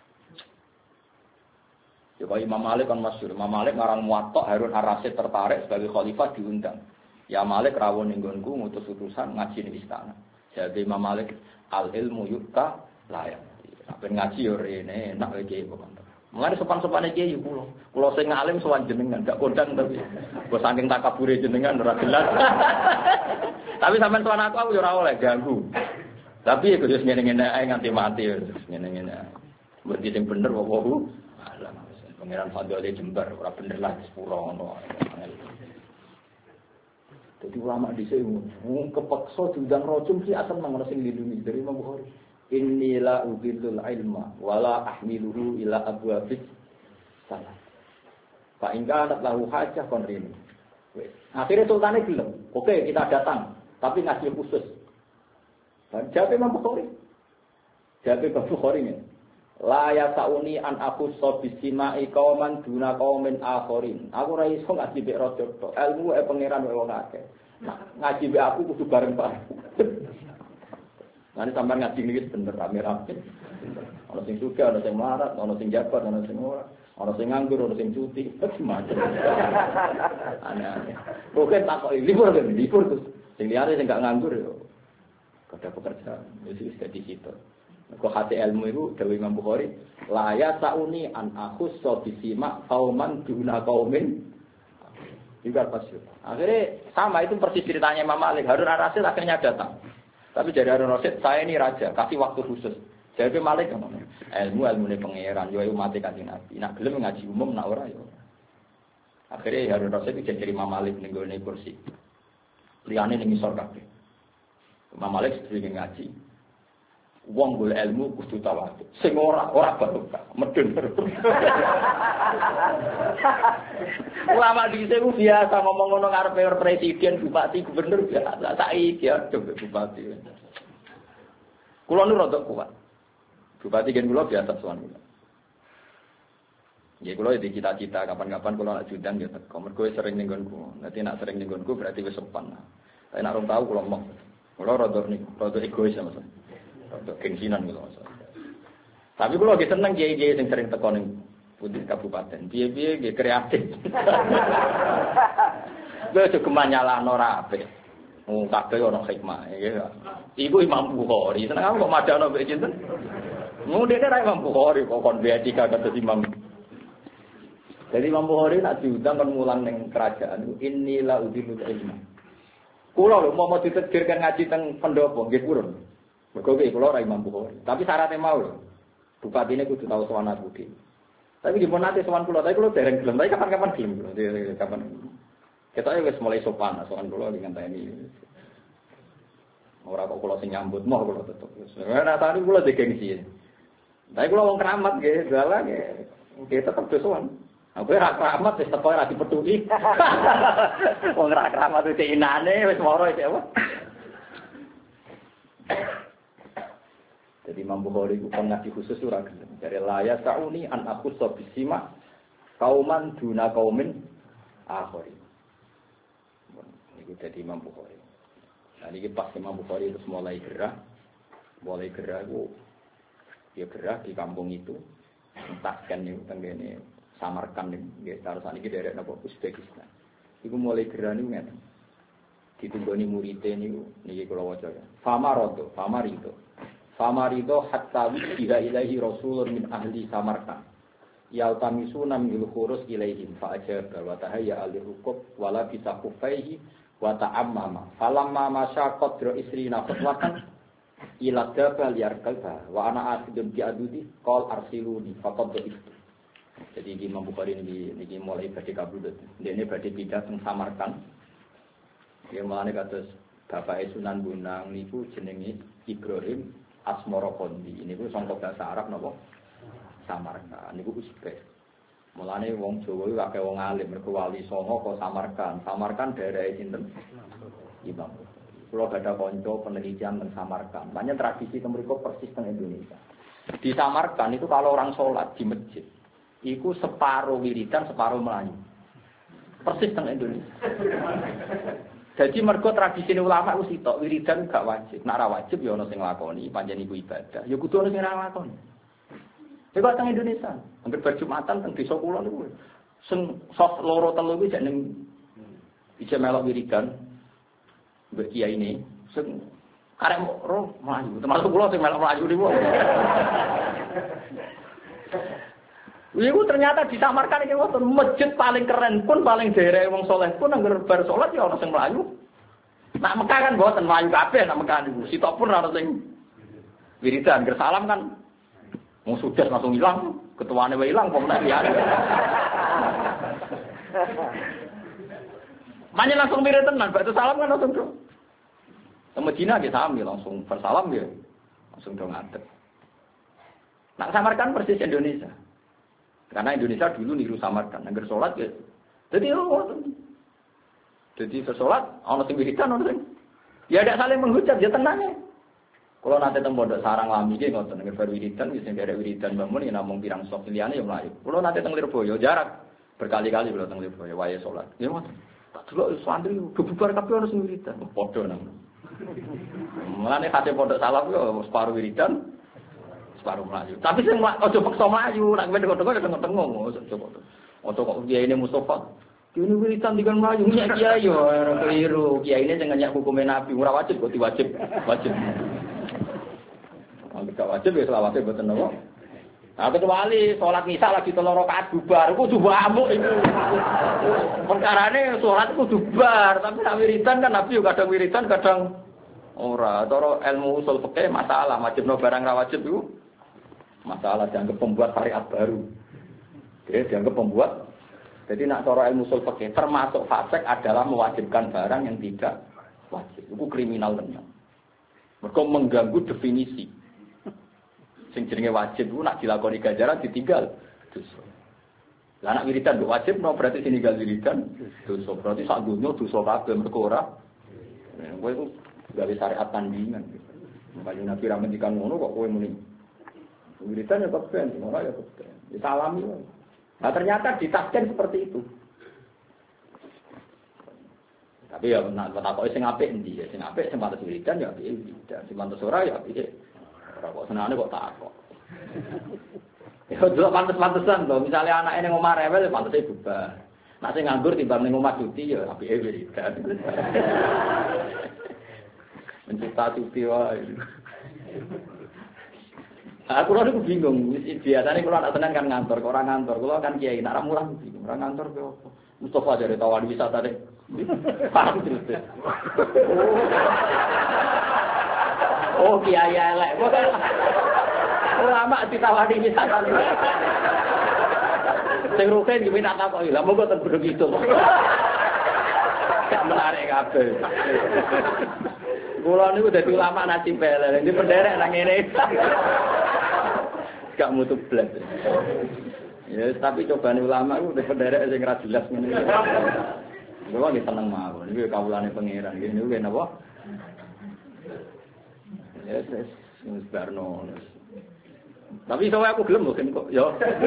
Ya Pak Imam Malik kan masyhur. Imam Malik ngarang Muwatta, Harun Ar-Rasyid tertarik sebagai khalifah diundang. Ya Malik rawuh ning nggonku ngutus utusan ngaji ning istana. Jadi Imam Malik al ilmu yukta layak. Apa ngaji yo rene enak iki kok. Mulane sopan-sopane iki yo kula. Kula sing alim sowan jenengan gak kondang tapi kok saking takabure jenengan ora jelas. Tapi sampean sowan aku aku yo ora oleh ganggu. Tapi ya kudu ngene-ngene ae nganti mati yo ngene-ngene. Berarti sing bener kok wae. Alah pangeran Fadhole Jembar ora bener lah sepuro ngono. Jadi ulama dhisik wong kepeksa diundang raja mesti asem nang sing dilindungi dari Imam Bukhari. Innila udillul ilma wala ahmiluhu ila abwabis salat. Fa in kanat lahu hajah kon rene. Wes. Akhire sultane gelem. Oke, kita datang, tapi ngaji khusus. Dan jawab Imam Bukhari. Jawab Imam Bukhari ne. La ya sauni an aku sobisima qauman duna qaumin akhirin. Aku ora iso ngaji mbek raja tok. Ilmu e pangeran wae wong akeh. Nah, ngaji mbek aku kudu bareng-bareng. Nanti sampai ngaji ini bener rame-rame. Ono sing suka, ono sing melarat, ono sing jabat, ono sing ora, ono sing nganggur, ono sing cuti, macam. Aneh-aneh. Oke tak kok libur kan, libur terus. Sing liyane sing gak nganggur yo. Kada pekerjaan, wis wis dadi situ. Kok hati ilmu itu dawuh Imam Bukhari, la ya sauni an akhus bisima qauman duna qaumin. Juga pas. Akhirnya sama itu persis ceritanya Imam Malik. Harun Ar-Rasyid akhirnya datang. Tapi dari Harun Ar-Rasyid, saya ini raja, kasih waktu khusus. Jadi Malik ilmu ilmu ini pangeran, yo umat Kanjeng Nabi. Nak gelem ngaji umum, nak ora yo. Akhirnya Harun Ar-Rasyid jadi Imam Malik ning gone kursi. Liyane ning ngisor kabeh. Imam Malik sering ngaji. Wong golek ilmu kudu tawadhu. Sing ora ora barokah, medun. Ulama dhisik ku biasa ngomong ngono karepe presiden, bupati, gubernur biasa. Saiki ya coba bupati. Kula nu rada kuat. Bupati gen kula biasa sowan kula. Nggih kula iki cita-cita kapan-kapan kula nak diundang ya teko. Mergo sering ning nggonku. Nanti nak sering ning nggonku berarti wis sopan. Tapi nak ora tau kula mok. Kula rada niku, rada egois Mas. Rada gengsinan kula Mas. Tapi kula ge seneng kiai-kiai sing sering teko ning pundi kabupaten. Piye-piye nggih kreatif. Lha aja kemanyalano ra apik. Wong kabeh ana hikmah nggih. Iku Imam Bukhari. Seneng kok madakno mbek sinten? Mu dene ra Imam Bukhari kok kon beatika kados Imam. Jadi Imam Bukhari nak diundang kan mulang ning kerajaan inilah udhilul ilmu. Kula lho mau ditetirkan ngaji teng pendopo nggih purun. Mergo nggih kula ora Imam Bukhari. Tapi syaratnya mau lho. Bupatine kudu tau sowan aku iki. Tapi di monate sowan kula, tapi kula dereng gelem. Tapi kapan-kapan gelem kula. Kapan. Ketoke wis mulai sopan sowan kula dengan tani. Ora kok kula sing nyambut moh kula tetep. Ora tani kula digengsi. Tapi kula wong keramat nggih, dalah nggih. Nggih tetep sowan. Aku ora keramat wis teko ora dipetuli. Wong ora keramat wis inane wis moro iki apa. Jadi Imam Bukhari ku kon ngaji khusus ora gelem. Dari laya sauni an aku sobisima kauman duna kaumin akhiri. Iki dadi Imam Bukhari. Nah iki pas Imam Bukhari terus mulai gerah. Mulai gerah ku dia gerah di kampung itu. Entaskan niku tenggene Samarkand nggih karo saniki derek napa Uzbekistan. Iku mulai gerah niku ngeten. Ditunggoni murite niku niki kula waca ya. Famarodo, famarido. Famarido hatta wida ilahi rasulun min ahli Samarkand. Ya utamisuna min khurus ilaihim fa ajaba wa tahayya al-rukub wala bisaqufaihi wa ta'ammama. Falamma masya qadra isrina fatwatan ila dabal yarkalba wa ana asidun bi adudi qal arsiluni faqad itu. Jadi di Imam Bukhari ini, ini mulai badhe kabudut. Dene badhe pindah teng Samarkand. Ya mulane kados Bapak Sunan Bonang niku jenenge Ibrahim Asmorokondi. Niku sangka bahasa Arab napa? Samarkand. Niku Uzbek. Mulane wong Jawa iki akeh wong alim mergo wali songo kok Samarkand. Samarkand daerahe sinten? Imam. Kula gadah kanca penelitian teng Samarkand. Banyak tradisi temriku persis teng Indonesia. Di Samarkand itu kalau orang sholat di masjid iku separuh wiridan, separuh melayu. Persis teng Indonesia. Jadi mergo tradisi ulama ku sitok wiridan gak wajib. Nek ora wajib ya ana sing nglakoni, pancen iku ibadah. Ya kudu ana sing nglakoni. Iku teng Indonesia. Angger bar Jumatan teng desa kula niku sing soft loro telu iki jek ning ije melok wiridan mbek kiai ini sing karek roh mlayu. Termasuk kula sing melok mlayu niku. Iku ternyata disamarkan iki wonten masjid paling keren pun paling daerah wong saleh pun angger bar salat ya ana sing mlayu. Nak Mekah kan mboten mlayu kabeh nak Mekah niku. Sitok pun ana sing wiridan angger salam kan wong sudah langsung ilang, ketuane wae ilang kok nek liyane. Mane langsung mirip tenan, bakal salam kan langsung do. Teng Medina ge sami langsung bersalam ya. Langsung do ngadeg. Nak Samarkand persis Indonesia. Karena Indonesia dulu niru Samarkand, angger salat ya. Jadi oh, jadi sesolat ana sing wiridan ana sing ya ndak saling menghujat ya tenang ya. Kalau nanti teng pondok sarang lami iki ngoten angger wiridan wis nderek wiridan bangun ya namung pirang sok liyane ya mlayu. Kalau nanti teng Lirboyo jarak berkali-kali kalau teng Lirboyo wae salat. Ya ngoten. Tak delok santri bubar kabeh ana sing wiridan. Padha nang. Mulane kate pondok salaf yo separuh wiridan separuh melayu. Tapi sing aja paksa melayu, nek kowe tengok-tengok ya tengok-tengok coba. Ojo kok kiai ini Mustofa. Kiai wiritan dikan melayu nyak kiai yo keliru. Kiai ini jangan nyak hukum Nabi, ora wajib kok diwajib. Wajib. Kalau gak wajib ya selawase mboten napa. Nah kecuali salat Isya lagi telur rakaat bubar, kudu amuk iku. Perkarane salat kudu bubar, tapi nek wiritan kan Nabi yo kadang wiritan kadang ora. Cara ilmu usul fikih masalah wajibno barang ra wajib iku masalah dianggap pembuat syariat baru. Oke, dianggap pembuat. Jadi nak cara ilmu usul fikih termasuk fasik adalah mewajibkan barang yang tidak wajib. Itu kriminal tenan. Mergo mengganggu definisi. Sing jenenge wajib ku nak dilakoni ganjaran ditinggal dosa. Lah nak wiridan wajib no berarti ditinggal wiridan dosa. Berarti sak donya dosa kabeh mergo ora. Kowe iku gawe syariat tandingan. Kanjeng Nabi ra ngendikan ngono kok kowe muni. Wiridan ya keben, ngono ya keben. Ya salami wae. Nah ternyata ditasken seperti itu. Tapi ya nak takoki sing apik endi ya sing apik sing pantes wiridan ya apik wiridan, sing pantes ora ya apik. Ora kok senengane kok takok. Ya delok pantes-pantesan to, misale anake ning omah rewel ya pantese bubar. Nek sing nganggur timbang ning omah cuti ya apike wiridan. Mencipta cuti wae. Aku lho bingung, biasanya kalau nak seneng kan ngantor, orang ngantor, kalau kan kiai nak ramulan bingung, orang ngantor ke apa? Mustafa dari tawar wisata deh, paham terus. Oh kiai elek, ulama ditawari wisata nih. Sing rugen diminta takoki, lah monggo ten Gunung Kidul. Gak menarik kabeh. Kula niku dadi ulama nasib elek, di penderek nang ngene. Gak mutu blas. Ya, tapi cobane ulama itu udah penderek sing ra jelas ngene. Kula nggih seneng mawon. Niku kawulane pangeran. Nggih niku napa? Ya, wis wis barno. Tapi iso aku gelem kok kok. Ya.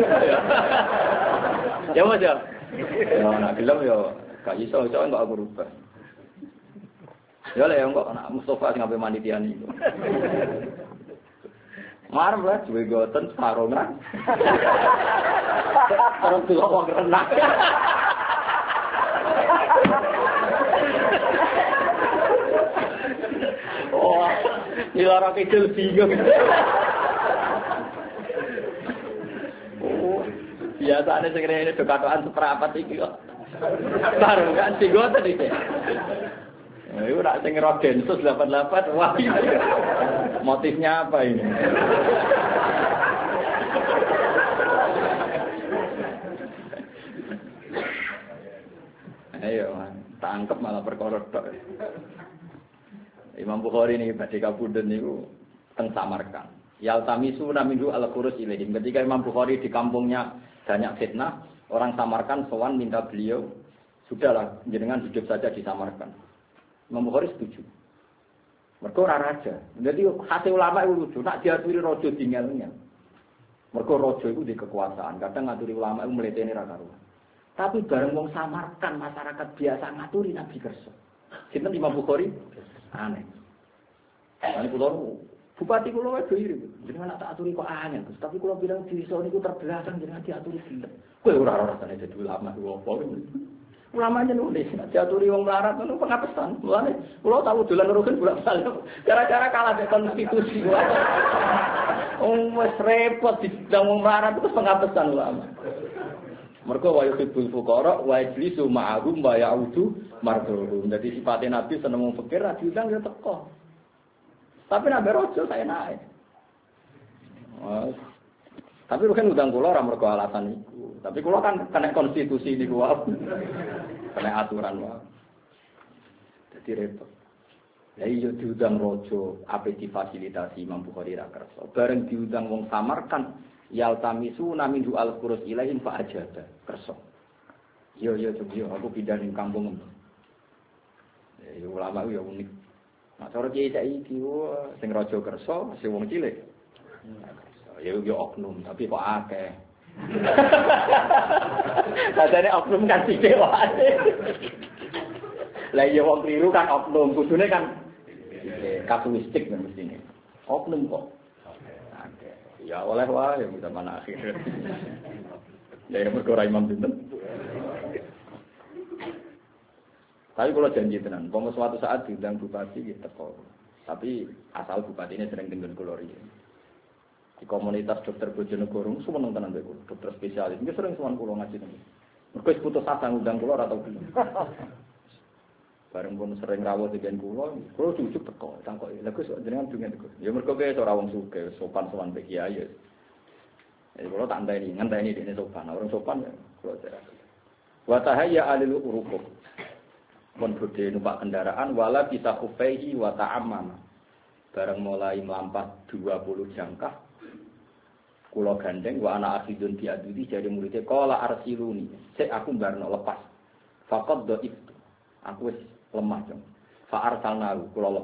Ya Mas ya. Ya nek gelem ya gak iso iso enggak aku rubah. Ya lek enggak anak Mustafa sing ape manitian iku. Marah lah, duwe goten sarungan. Orang tua wong renang. Oh, dilarang kecil bingung. Oh, biasanya segera ini dokatoan seperapat iki kok. Sarungan sing goten iki. Itu nak sing Rogensus delapan delapan, wah motifnya apa ini? Ayo, tangkep malah perkara tok. Imam Bukhari ini badhe kabudhen niku teng Samarkand. Yaltamisu naminhu al-khurus ilaihim. Ketika Imam Bukhari di kampungnya banyak fitnah, orang Samarkand sowan minta beliau, sudahlah jenengan hidup saja di Samarkand. Imam Bukhari setuju. Mergo ora raja. Dadi hati ulama itu lucu, nak diaturi raja tinggalnya. Mergo raja itu di kekuasaan, kadang ngaturi ulama itu mletene ra karuan. Tapi bareng wong Samarkand masyarakat biasa ngaturi Nabi kersa. Sinten Imam Bukhari? Aneh. Ane kula bupati kula wae iri. Jenengan tak aturi kok angel, tapi kula bilang desa niku terbelakang jenengan diaturi gelem. Kowe ora rasane dadi ulama ku opo. Ulama aja nulis, diaturi wong melarat itu pengapesan. Mulane kula tahu dolan rugen bolak-balik. Gara-gara kalah di konstitusi. Oh, wis repot didang wong melarat itu pengapesan ulama. Mergo wa yuhibbul fuqara wa yajlisu ma'ahum wa ya'udu marduhum. Jadi sifatnya Nabi seneng wong fakir ra diundang ya teko. Tapi nabi rojo saya naik. Tapi kan udang kula ora mergo alasan iku. Tapi kula kan kena konstitusi niku wae. Kena aturan wae. Dadi repot. Ya iya diundang rojo ape difasilitasi Imam Bukhari ra kersa. Bareng diundang wong Samarkand yaltamisu naminhu al-qurus ilahin fa ajaba kersa. Yo yo yo aku pindah ning kampung. Ya ulama yo unik. Nah cara kiai saiki sing raja kersa sing wong cilik. Ya yo oknum tapi kok akeh. Katane oknum kan sithik wae. Lah ya wong kliru kan oknum, kudune kan kasuistik kan mestine. Oknum kok. Akeh. Ya oleh wae ya mana akhir. Ya mergo ra imam pinten. Tapi kalau janji tenan, kalau suatu saat diundang bupati gitu kok. Tapi asal bupati ini sering dengan kolori. Di komunitas dokter Bojonegoro semua nonton nanti dokter spesialis. Ini sering semua kulo ngaji nanti. Mereka putus asa ngundang kulo atau belum. Bareng pun sering rawat dengan kulo, kulo cucuk teko. Tangkok, lagu jenengan dengan teko. Ya mereka kayak seorang wong suke, sopan sopan bagi aja. Jadi kulo tak ini, ngantai ini ini sopan. Orang sopan ya kulo cerah. Watahaya alilu urukum. Pun bodhe numpak kendaraan wala bisa kufaihi wa ta'ammama. Bareng mulai melampat dua puluh jangkah kula gandeng wa ana akhidun diadudi jadi muridé qala arsiluni sik aku barno lepas faqad dhaif aku wis lemah jeng fa arsalna kula lepas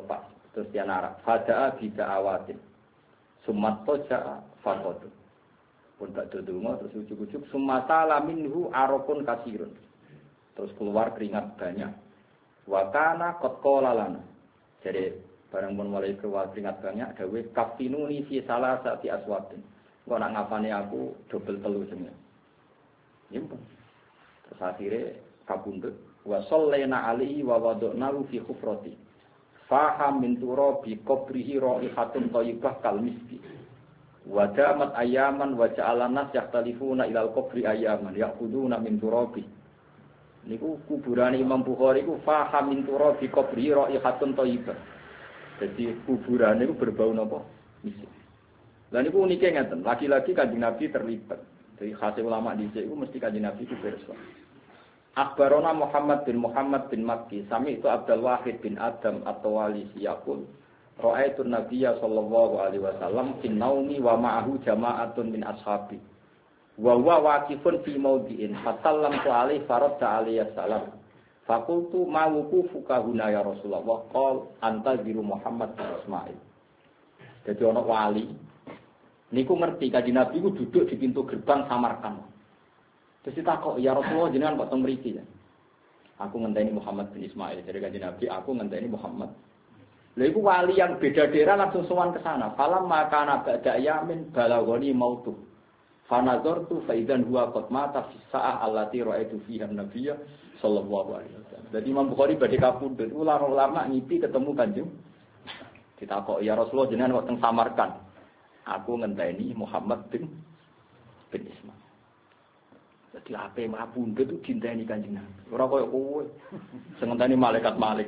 Terus dia narak, fada'a bida'awatin. Sumat toja'a fakotu. Pun tak dudungo, terus ujuk-ujuk. Sumatala minhu arokun kasirun. Terus keluar keringat banyak. Wakana kotko lalana. Jadi barang pun mulai keluar keringat banyak. Dawe kafinuni fi salah sati aswatin. Kau nak ngapane aku double telu semua. Yimpun. Terus akhirnya kabundut. Wa sallena alihi wa wadu'nahu fi khufrati. Faham min turabi qabrihi ra'ihatun thayyibah kal miski. Wa damat ayaman wa ja'alan nas yahtalifuna ilal qabri ayaman ya'khuduna min turabi. Niku kuburan Imam Bukhari ku faham min turabi qabrihi ra'ihatun thayyibah. Jadi kuburan niku berbau napa? Miski. Lah niku unike ngeten, lagi-lagi Kanjeng Nabi terlibat. Jadi khase ulama dhisik iku mesti Kanjeng Nabi ku pirsa. Akhbarona Muhammad bin Muhammad bin Makki, sami itu Abdul Wahid bin Adam at-Tawali siyaqul, ra'aitu Nabiyya sallallahu alaihi wasallam fin naumi wa ma'ahu jama'atun min ashabi. Wa huwa waqifun fi mawdi'in, fasallamtu alaihi faradda alayhi salam. Faqultu ma wuqufuka huna ya Rasulullah? Qal antaziru Muhammad bin Ismail. Jadi ana wali niku ngerti Kanjeng Nabi ku duduk di pintu gerbang Samarkand. Terus ditakok, ya Rasulullah jenengan kok teng mriki ya? Aku ngenteni Muhammad bin Ismail dari Kanjeng Nabi, aku ngenteni Muhammad. Lha iku wali yang beda daerah langsung sowan ke sana. Falam makana ba'da yamin balagoni mautu. Fanazartu fa idzan huwa qad mata fi sa'ah allati ra'aitu fiha an-nabiyya sallallahu alaihi wasallam. Jadi Imam Bukhari badhe kapundhut ulama-ulama ngipi ketemu Kanjeng. Ditakok, ya Rasulullah jenengan kok teng Samarkand? Aku ngenteni Muhammad bin bin Ismail. Jadi apa yang ngapundhut itu dinteni Kanjeng Nabi. Ora koyo kowe. Sing ngenteni malaikat Malik.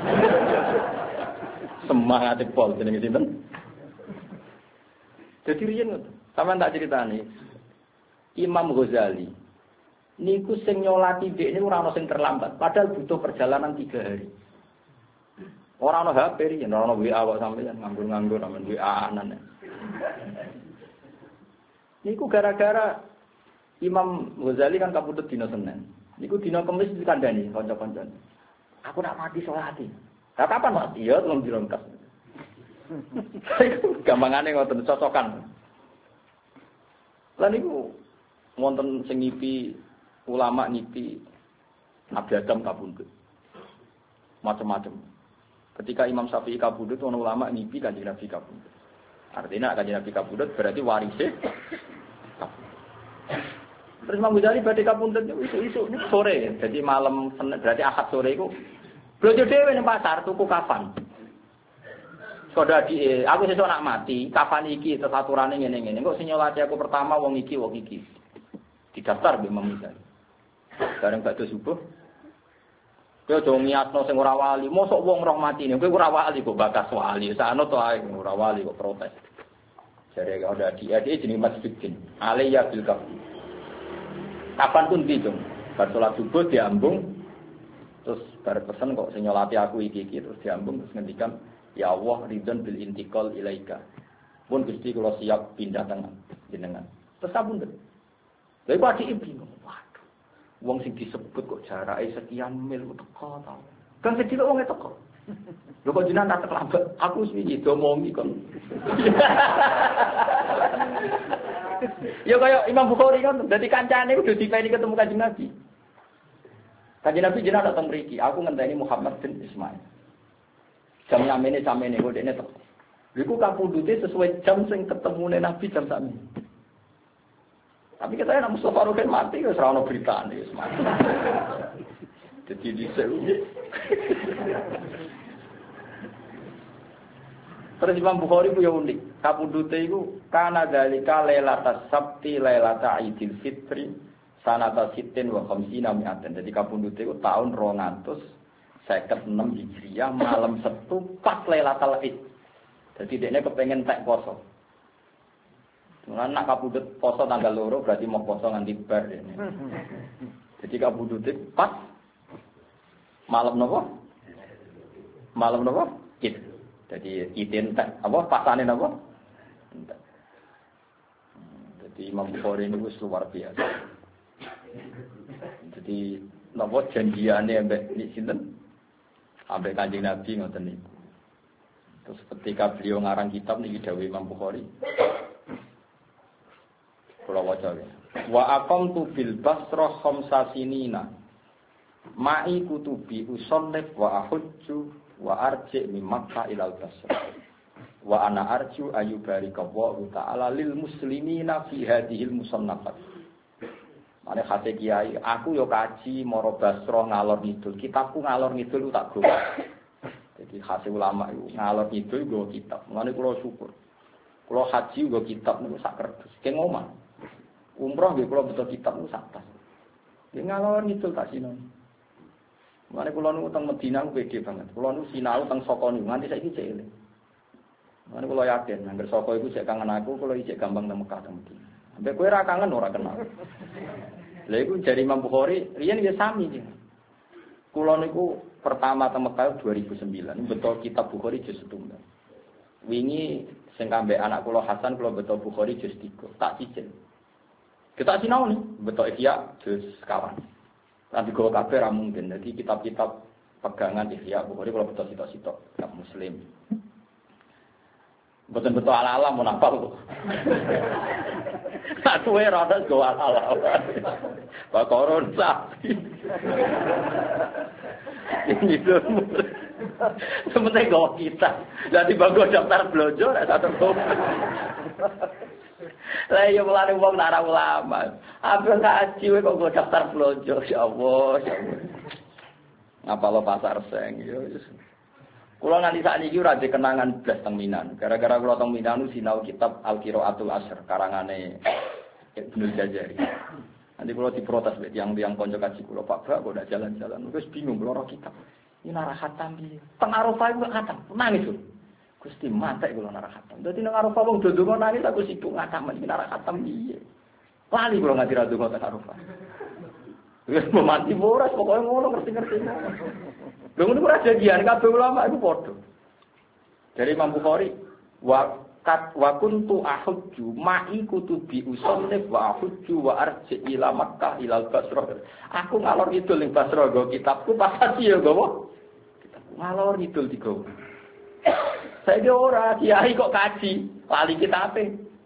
Semangat pol jenenge sinten? Jadi riyen ngoten. Sampeyan tak critani. Imam Ghazali niku sing nyolati dhek niku ora ana sing terlambat, padahal butuh perjalanan tiga hari. Ora ana H P riyen, ora ana W A kok sampeyan nganggur-nganggur amen W A-anan. Niku gara-gara Imam Ghazali kan kapundhut dina Senin. Niku dina Kamis dikandani kanca-kancane. Aku nak mati salati. Lah kapan mati? Ya telung dina kas. Gampangane ngoten cocokan. Lah niku wonten sing ngipi ulama ngipi Nabi Adam kapundhut. Macam-macam. Ketika Imam Syafi'i kapundhut ana ulama ngipi Kanjeng Nabi kapundhut. Artinya Kanjeng Nabi kapundhut berarti warise. Terus Imam Ghazali badhe kapundhut isu-isu niku sore, jadi malam berarti Ahad sore iku blojo dhewe ning pasar tuku kafan. Soda di aku sesuk nak mati, kafan iki terus aturane ngene-ngene. Kok sing nyolati aku pertama wong iki wong iki. Didaftar Mbak Imam Ghazali. Bareng badhe subuh. Kowe aja ngiatno sing ora wali, mosok wong roh matine, kowe ora wali kok bakas wali. Sakno to ae ora wali kok protes. Jare ada di ade jeneng Mas Fikin. Alayya bil kafan. Kapan pun di dong, bar sholat subuh diambung, terus bar pesen kok sing nyolati aku iki iki terus diambung terus ngendikan ya Allah ridon bil intikal ilaika. Pun Gusti kula siap pindah tangan jenengan. Terus sampun lho. Lha iku adike bingung. Waduh. Wong sing disebut kok jarake sekian mil teko ta. Kan sedhik wong teko. Lho kok jenengan tak terlambat. Aku wis wingi domongi kon. Ya kaya Imam Bukhari kan, dadi kancane kudu dipeni ketemu Kanjeng Nabi. Kanjeng Nabi jenengan datang mriki, aku ngenteni Muhammad bin Ismail. Jam nyamene samene kok dekne teko. Iku kapundhute sesuai jam sing ketemune Nabi jam sakmene. Tapi katanya Nabi Mustafa Rukin mati wis ora ono beritane wis mati. Dadi dhisik. Terus Imam Bukhari ku ya unik. Kapundhute iku kana dalika lailatas sabti lailata idil fitri sanata sittin wa khamsina mi'atan. Jadi kapundhute iku tahun dua ratus lima puluh enam Hijriah malam Sabtu pas Lailatul Id. Jadi dekne kepengin tek poso. Lan nak kapundhut poso tanggal loro berarti mau poso nganti bar dene. Jadi kapundhute pas malam napa? Malam napa? Id. Jadi idin apa pasane napa? Jadi Imam Bukhari ini wis luar biasa. Jadi napa janjiane ambek sinten? Ambek Kanjeng Nabi ngoten niku. Terus ketika beliau ngarang kitab niki dawuh Imam Bukhari. Kula waca ya. Wa aqamtu bil Basrah khamsa sinina. Ma'i kutubi usannif wa ahujju wa arji min Makkah ila Basrah. Wa ana arju ayyubarikallahu ta'ala lil muslimina fi hadhil musannafat. Mane khate kiai, aku yo kaji mara Basrah ngalor ngidul. Kitabku ngalor ngidul tak go. Jadi khase ulama itu ngalor ngidul go kitab. Mane kula syukur. Kula haji go kitab niku sak kertas. Ke ngomah. Umroh nggih kula beto kitab niku sak tas. Nggih ngalor ngidul tak sinon. Mane kula niku teng Madinah ku pede banget. Kula niku sinau teng Soko niku nganti saiki cek eling. Mane kula yakin angger Soko iku cek kangen aku, kula isih gampang teng Mekah teng Madinah. Sampai kowe ora kangen ora kenal. Lha iku jari Imam Bukhari, riyen ya sami iki. Kula niku pertama teng Mekah dua ribu sembilan, betul kitab Bukhari juz setunggal. Wingi sing kambek anak kula Hasan kula betul Bukhari juz tiga, tak cicil. Kita sinau nih, betul Ihya juz sekawan. Nanti kula kabeh ra mungkin. Jadi kitab-kitab pegangan Ihya Bukhari kula betul sitok-sitok, kitab Muslim. Betul-betul ala-ala mau napa kok. Tak kowe ra ada go ala-ala. Pak koron sapi. Ini dulu. Sementara gawa kita. Jadi bago daftar blojo ora satu kok. Lah yo mulane wong ora ulama. Apa ngaji kok go daftar blojo ya Allah, ya Allah. Ngapa lo pasar seng yo. Kula nganti sakniki ora ada kenangan blas teng Minan. Gara-gara kula teng Minan sinau kitab Al-Qiraatul Ashr karangane Ibnu Jazari. Nanti kula diprotes mek tiyang-tiyang kanca kaji kula, Pak Bak kok ndak jalan-jalan. Wis bingung kula ora kitab. Ini nara khatam piye? Teng Arafah iku khatam. Nangis lho. Gusti matek kula nara khatam. Dadi nang Arafah wong ndonga nangis aku sibuk ngatam iki nara khatam piye. Lali kula nganti ra ndonga teng Arafah. Wis mati ora pokoke ngono ngerti-ngerti. Lha ngono ora jadian kabeh ulama iku padha. Dari Imam Bukhari wa kat wa kuntu ahujju ma'i kutubi usannif wa ahujju wa arji ila Makkah ila Basrah. Aku ngalor ngidul ning Basrah nggo kitabku pas haji ya nggowo. Kitabku ngalor ngidul digo. Saiki ora kiai kok kaji, lali kitabe.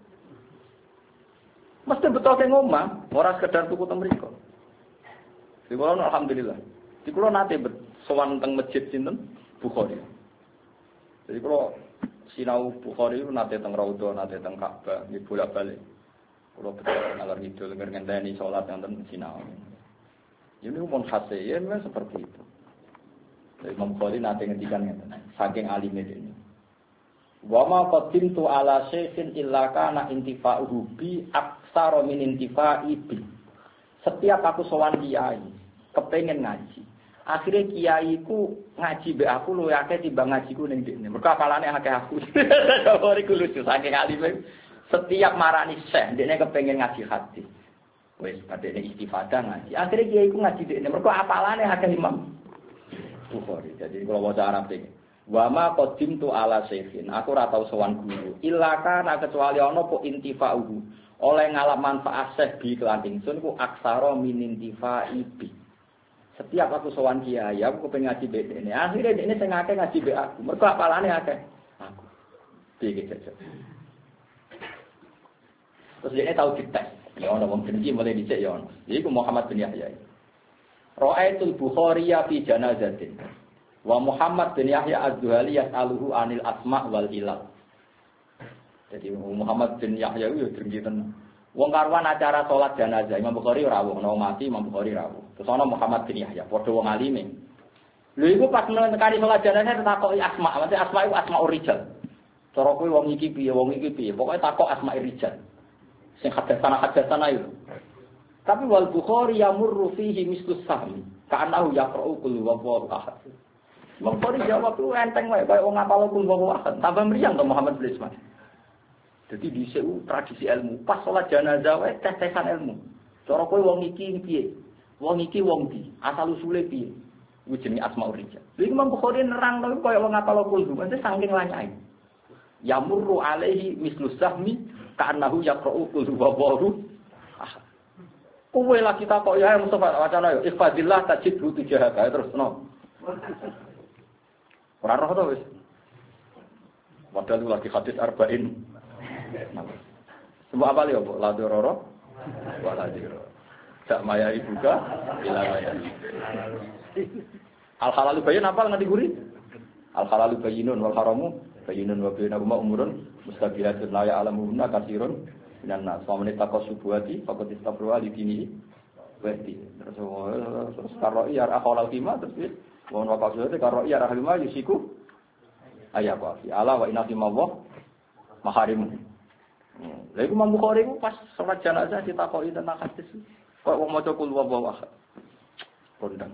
Mesti betul sing omah, ora sekedar tuku teng mriku. Dikula alhamdulillah. Dikula nate sowan teng masjid sinten Bukhari. Jadi kalau sinau Bukhari itu nate teng Raudhah, nate teng Ka'bah, nggih bolak-balik. Kalau betul ngalor ngidul ngenteni salat wonten sinau. Ini umum khase ya memang seperti itu. Jadi Imam Bukhari nate ngendikan ngeten, saking alime dene. Wa ma qadimtu ala syekhin illa kana intifa'uhu bi aksara min intifa'i bi. Setiap aku sowan kiai, kepengin ngaji. Akhirnya kiai ku ngaji be aku lu akeh timbang ngajiku ning ndekne. Mergo apalane akeh aku. Ora iku lucu saking alime. Setiap marani syekh ndekne kepengin ngaji hadis. Wis padene istifadah ngaji. Akhirnya kiai ku ngaji ndekne. Mergo apalane akeh Imam Bukhari. Jadi kalau waca Arab iki, wa ma qadimtu ala syekhin. Aku ora tau sowan guru. Illa kana kecuali ana po intifa'uhu. Oleh ngalap manfaat syekh bi kelan ingsun ku aksara min intifa'i bi. Setiap aku sowan kiai, aku kepengin ngaji be dene. Akhire dene sing akeh ngaji be aku. Mergo apalane akeh. Aku. Piye gitu. Terus dene tau dites. Ya ono wong benci mulai dicek ya ono. Iku Muhammad bin Yahya. Ra'aitul Bukhari fi janazatin. Wa Muhammad bin Yahya Az-Zuhali yas'aluhu anil asma' wal ilal. Jadi Muhammad bin Yahya itu dengki tenan. Wong karwan acara salat jenazah Imam Bukhari rawuh, ana mati Imam Bukhari rawuh. Terus ana Muhammad bin Yahya, padha wong alime. Lho iku pas nekani salat jenazah takoki asma, maksud asma iku asmaur rijal. Cara kowe wong iki piye, wong iki piye, pokoke takok asmair rijal. Sing hadatsana hadatsana itu. Tapi wal Bukhari yamurru fihi mislus sahmi, ka'annahu yaqra'u qul huwallahu ahad. Imam Bukhari jawab lu enteng wae kaya wong ngapal qul huwallahu ahad. Tambah mriyang to Muhammad bin Ismail. Jadi di S U tradisi ilmu, pas sholat jenazah wae tes-tesan ilmu. Cara kowe wong iki piye? Wong iki wong ndi? Asal usule piye? Iku jenenge asmaul rijal. Lha Imam Bukhari nerangno kaya wong ngapal kulhu, mesti saking lanyai. Yamurru alaihi mislu sahmi ka'annahu yaqra'u qul huwallahu ahad. Kowe lagi takok ya Mustafa wacana yo ifadillah tajidhu tujahaka terus no. Ora roh to wis. Padahal itu lagi hadis arba'in. Semua apa lihat, la dororo, wala diro. Sak maya ibuka, ila maya. Al halalu bayin apa nggak diguri? Al halalu bayinun wal haramu bayinun wa bainahuma umurun mustabihatun la ya'lamuhunna katsirun minan nas. Wa man ittaqa subuhati faqad istabra li dinihi wa di. Terus terus karo iya akhalal kima terus wa man waqa subuhati karo iya rahima yusiku ayat wa fi ala wa inna Allah maharimu. Lha iku Imam Bukhari ku pas salat jenazah ditakoki tentang hadis. Kok wong maca kul wa wa. Kondang.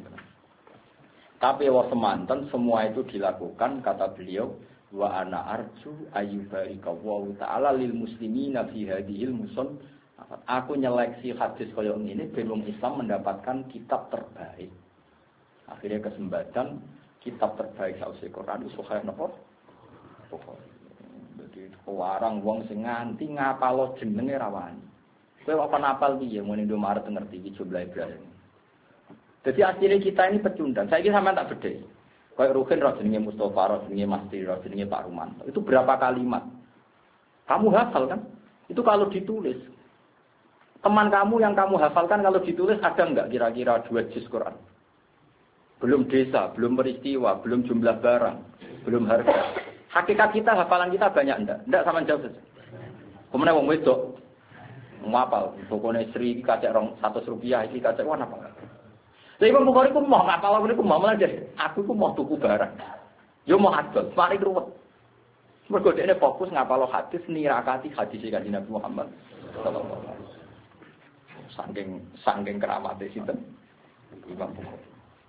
Tapi wa semanten semua itu dilakukan kata beliau wa ana arju ayyubarika wa ta'ala lil muslimina fi hadhil muson. Aku nyeleksi hadis kaya ngene ben wong Islam mendapatkan kitab terbaik. Akhirnya kesempatan kitab terbaik sausé Quran iso kaya napa? Bukhari. Dadi warang wong sing nganti ngapalo jenenge ra wani. Kowe apa napal piye mun Indomaret ngerti iki jumlah Ibrahim. Jadi akhirnya kita ini pecundang. Saya kira sampean tak bedhe. Kayak Rukin roh jenenge Mustofa, roh jenenge Masti, roh jenenge Pak Rumanto. Itu berapa kalimat? Kamu hafal kan? Itu kalau ditulis. Teman kamu yang kamu hafalkan kalau ditulis ada enggak kira-kira dua juz Quran? Belum desa, belum peristiwa, belum jumlah barang, belum harga. Hakikat kita, hafalan kita banyak enggak? Enggak sama jauh saja. Kemudian wong wedok ngapal, pokoknya Sri iki kacek rong seratus rupiah, iki kacek wan apa? Lha Imam Bukhari ku mau ngapal niku mau malah deh. Aku ku mau tuku barang. Yo mau adol, mari ruwet. Mergo dekne fokus ngapalo hadis nirakati hadis Kanjeng Nabi Muhammad sallallahu alaihi wasallam. Saking saking keramate sinten Imam Bukhari.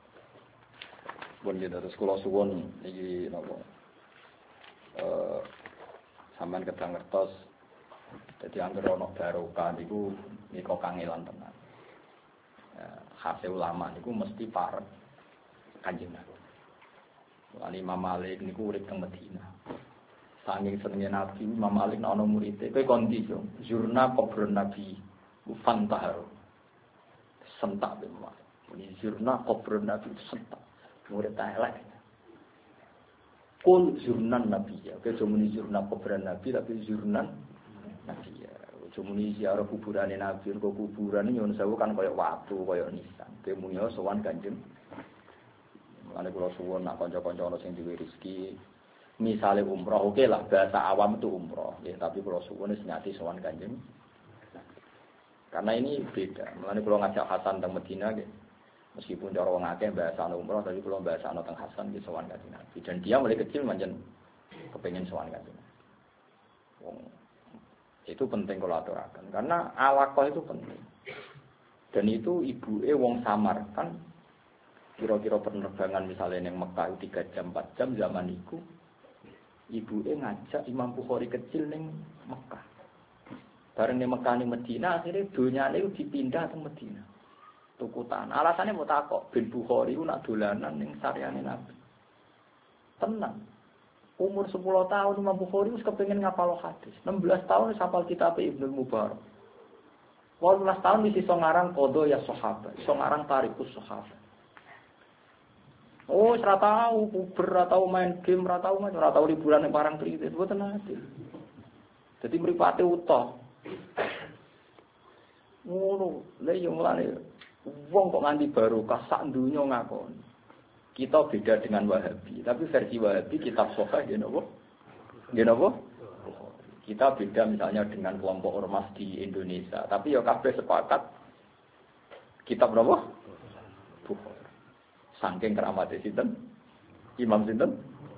Bon ya terus kula suwun iki napa eh sampean kedang ngertos dadi anggere ana barokah niku nika kangelan tenan. Hasil ulama niku mesti parek Kanjeng Nabi. Wali Imam Malik niku urip teng Madinah. Saking senenge Nabi, Imam Malik ana murid-e, kowe kondi yo, zurna kubrun Nabi, fantahar. Sentak Imam. Ini zurna kubrun Nabi sentak. Murid elek. Kul zurnan Nabi ya, kowe muni zurna kubrun Nabi tapi zurnan Nabi ya. Cumuni ziarah kuburane Nabi, kok kuburane nyuwun sewu kan kaya watu, kaya nisan. Kemunya sowan Kanjeng. Mane kula suwun nak kanca-kanca ana sing duwe rezeki, misale umroh oke lah, bahasa awam itu umroh, ya tapi kula suwun wis nyati sowan Kanjeng. Karena ini beda. Mulane kula ngajak Hasan teng Madinah nggih. Meskipun cara wong akeh bahasa umroh, tapi kula bahasa ana teng Hasan nggih sowan Kanjeng Nabi. Dan dia mulai kecil manjen kepengin sowan Kanjeng. Wong itu penting kalau aturakan karena alaqah itu penting dan itu ibuke wong Samarkand kira-kira penerbangan misalnya yang Mekah tiga jam empat jam zaman itu ibuke ngajak Imam Bukhari kecil ning Mekah bareng ning Mekah ning Madinah akhirnya donyane itu dipindah ke Madinah tuku tanah alasannya mau takok ben Bukhari ku nak dolanan ning saryane Nabi tenang. Umur sepuluh tahun Imam Bukhari wis kepengin ngapal hadis. enam belas tahun wis hafal kitab Ibnu Mubarak. delapan belas tahun wis iso ngarang Qadha ya Sahabat, iso ngarang Tarikhus Sahabat. Oh, ora tau puber, ora tau main game, ora tau main, ora tau liburan ning parang kritik, mboten nate. Dadi mripate utuh. Ngono, lha yo mulane wong kok nganti barokah sak donya ngakoni. Kita beda dengan Wahabi, tapi versi Wahabi kitab Sahih nggih napa? Nggih napa? Kita beda misalnya dengan kelompok ormas di Indonesia, tapi ya kabeh sepakat kitab napa? Bukhari. Saking keramate sinten? Imam sinten?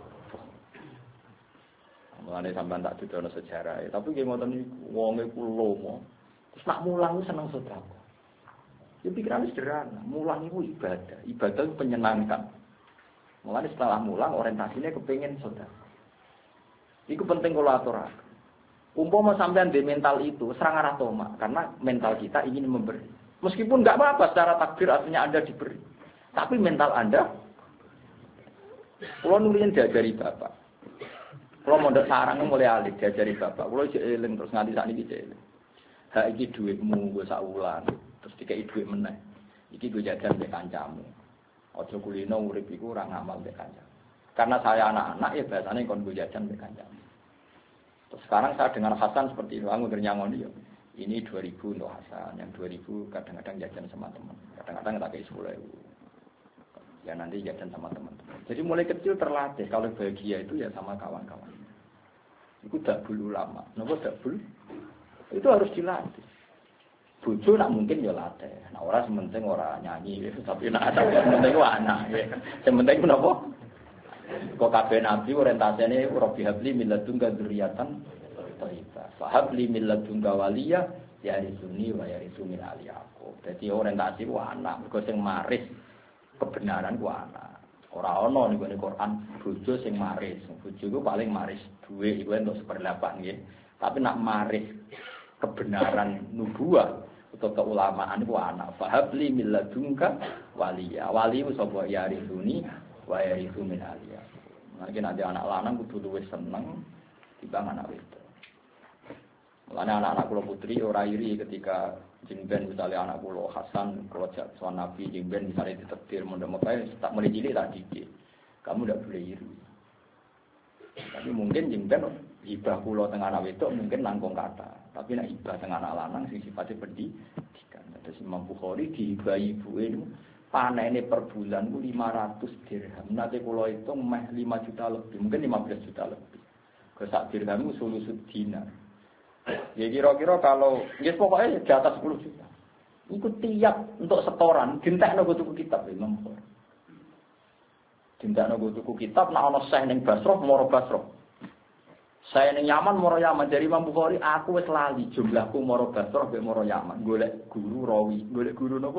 Mulane sampean tak dudono sejarah, tapi nggih ngoten niku wong e kulomo. Terus nak mulang seneng sedekah. Ya pikirannya sederhana, mulang itu ibadah, ibadah itu menyenangkan. Mulai setelah mulang orientasinya kepingin saudara. Itu penting kalau aturan. Umpama sampean di mental itu serang arah tomak karena mental kita ingin memberi. Meskipun nggak apa-apa secara takdir artinya Anda diberi. Tapi mental Anda kalau nulisin diajari bapak. Kalau mondok sarang mulai alih diajari bapak. Kalau jeeling terus nganti saat ini jeeling. Hak iki duitmu gue saulan terus dikai duit meneh. Iki gue jajan mbek kancamu. Ojo kulino urip iku ora ngamal mbek kanca. Karena saya anak-anak ya biasanya kon gue jajan mbek kanca. Sekarang saya dengar Hasan seperti itu, aku ngoni ya. Ini dua ribu untuk Hasan, yang dua ribu kadang-kadang jajan sama teman. Kadang-kadang tak kayak sepuluh ribu. Ya nanti jajan sama teman-teman. Jadi mulai kecil terlatih kalau bahagia itu ya sama kawan-kawan. Itu dabul ulama. Napa dabul? Itu harus dilatih. Bojo nak mungkin ya latih. Nah ora sementing ora nyanyi, tapi nak ada sementing anak. Sementing menapa? Kok kabeh nabi orientasine Rabbi habli min ladunka dzurriatan thayyibah. Fa habli min ladunka waliya yarisuni wa yarisu min ali Yaqub. Dadi orientasi ku anak, mergo sing maris kebenaran ku anak. Ora ana ning Quran bojo sing maris. Bojo ku paling maris duwe iku entuk seperlapan nggih. Tapi nak maris kebenaran nubuwah atau keulamaan ku anak. Fa habli min ladunka waliya. Wali sapa yarisuni wa yarisu min aliyah. Nanti nanti anak lanang kudu luwih seneng dibanding anak wedok. Mulane anak-anak kula putri ora iri ketika jengben misalnya anak kula Hasan kula sowan Nabi jengben misalnya ditetir mondok-mondok tak mulai cilik tak didik. Kamu ndak boleh iri. Tapi mungkin jengben ibah kula teng anak wedok mungkin langkung kata. Tapi nek ibah teng anak lanang sing sifatnya pendidikan. Terus Imam Bukhari diibahi ibuke niku panene per bulan ku lima ratus dirham. Nanti kalau hitung meh lima juta lebih, mungkin lima belas juta lebih. Ke sak dirham ku sulusud dinar. Ya kira-kira kalau ya pokoknya di atas sepuluh juta. Iku tiap untuk setoran, dintekno go tuku kitab Imam Bukhari. Dintekno go tuku kitab nek ana Syekh ning Basrah moro Basrah. Saya ning Yaman moro Yaman dari Imam Bukhari aku wis lali jumlahku moro Basrah be moro Yaman. Golek guru rawi, golek guru napa?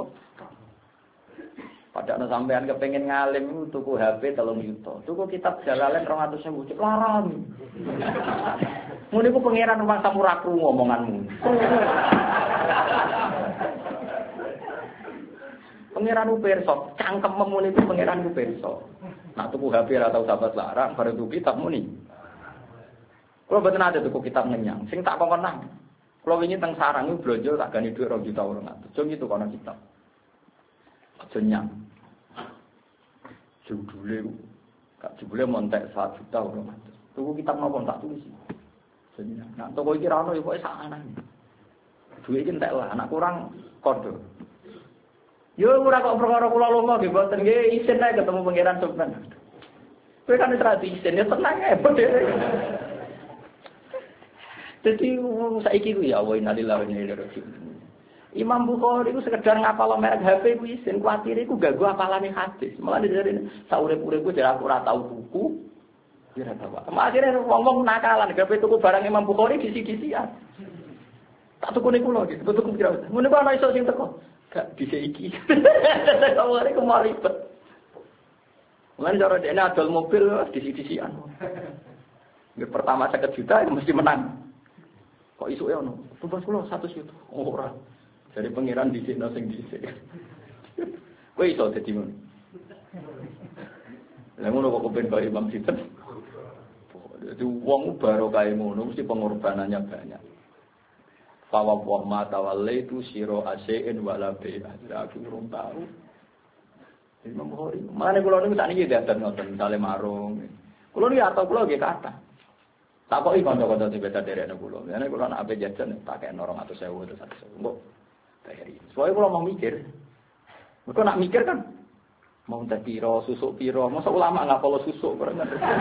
Padahal sampean kepengen ngalim tuku H P telung juta. Tuku kitab Jalalain rong atus ewu larang. Mune ku pangeran rumah samura krungu omonganmu. Pangeran ku pirsa, cangkem mune ku pangeran ku pirsa. Nak tuku H P ora tau sahabat larang, bare tuku kitab muni. Kulo mboten ate tuku kitab ngenyang, sing tak kongkon nang. Kulo wingi teng sarang ku blonjo tak gani dhuwit rong juta rong atus. Jong itu kono kitab. Aja nyang. Judule gak jebule montek satu juta ora. Tuku kitab napa tak tulis. Jeneng. Nah, toko iki ra ono ya pokoke sak anane. Duwe iki entek lah, anak kurang kodo. Yo ora kok perkara kula lunga nggih mboten nggih isin ae ketemu pangeran Sultan. Kowe kan tradisi isin ya tenang ae bodhe. Dadi saiki ku ya Allah innalillahi wa inna ilaihi raji'un. Imam Bukhari itu sekedar ngapal merek H P ku isin, kuwatir iku ganggu apalane hadis. Malah dari saurip-uripku jare aku ora tau tuku. Ya ora tau. Akhire wong-wong nakalan gawe tuku barang Imam Bukhari disi-disian. Tak tuku niku lho, tuku tuku kira. Ngene kok ana iso sing teko. Gak bisa iki. Saurip ku mau ribet. Mulane cara dekne adol mobil disi-disian. Nggih pertama seket juta mesti menang. Kok iso ya ono? Tumbas kula seratus juta. Oh ora. Dari pengiran di sini sing dhisik. Kowe iso dadi ngono. Lah ngono kok ben kaya Imam Sinten. Dadi wong baro kaya ngono mesti pengorbanannya banyak. Fa wa ma tawallaitu sira asein wala bi'a. Aku urung tahu. Imam Bukhari. Mane kula niku sakniki dadan ngoten misale marung. Kula niku atau kula nggih kathah. Takoki kanca-kanca sing beda derekne kula. Nek kula nek ape jajan tak kene orang atus ewu terus seratus ewu. Mbok bayari. Soale kula mau mikir. Mergo nak mikir kan mau teh piro, susuk piro. Masa ulama enggak follow susuk kok.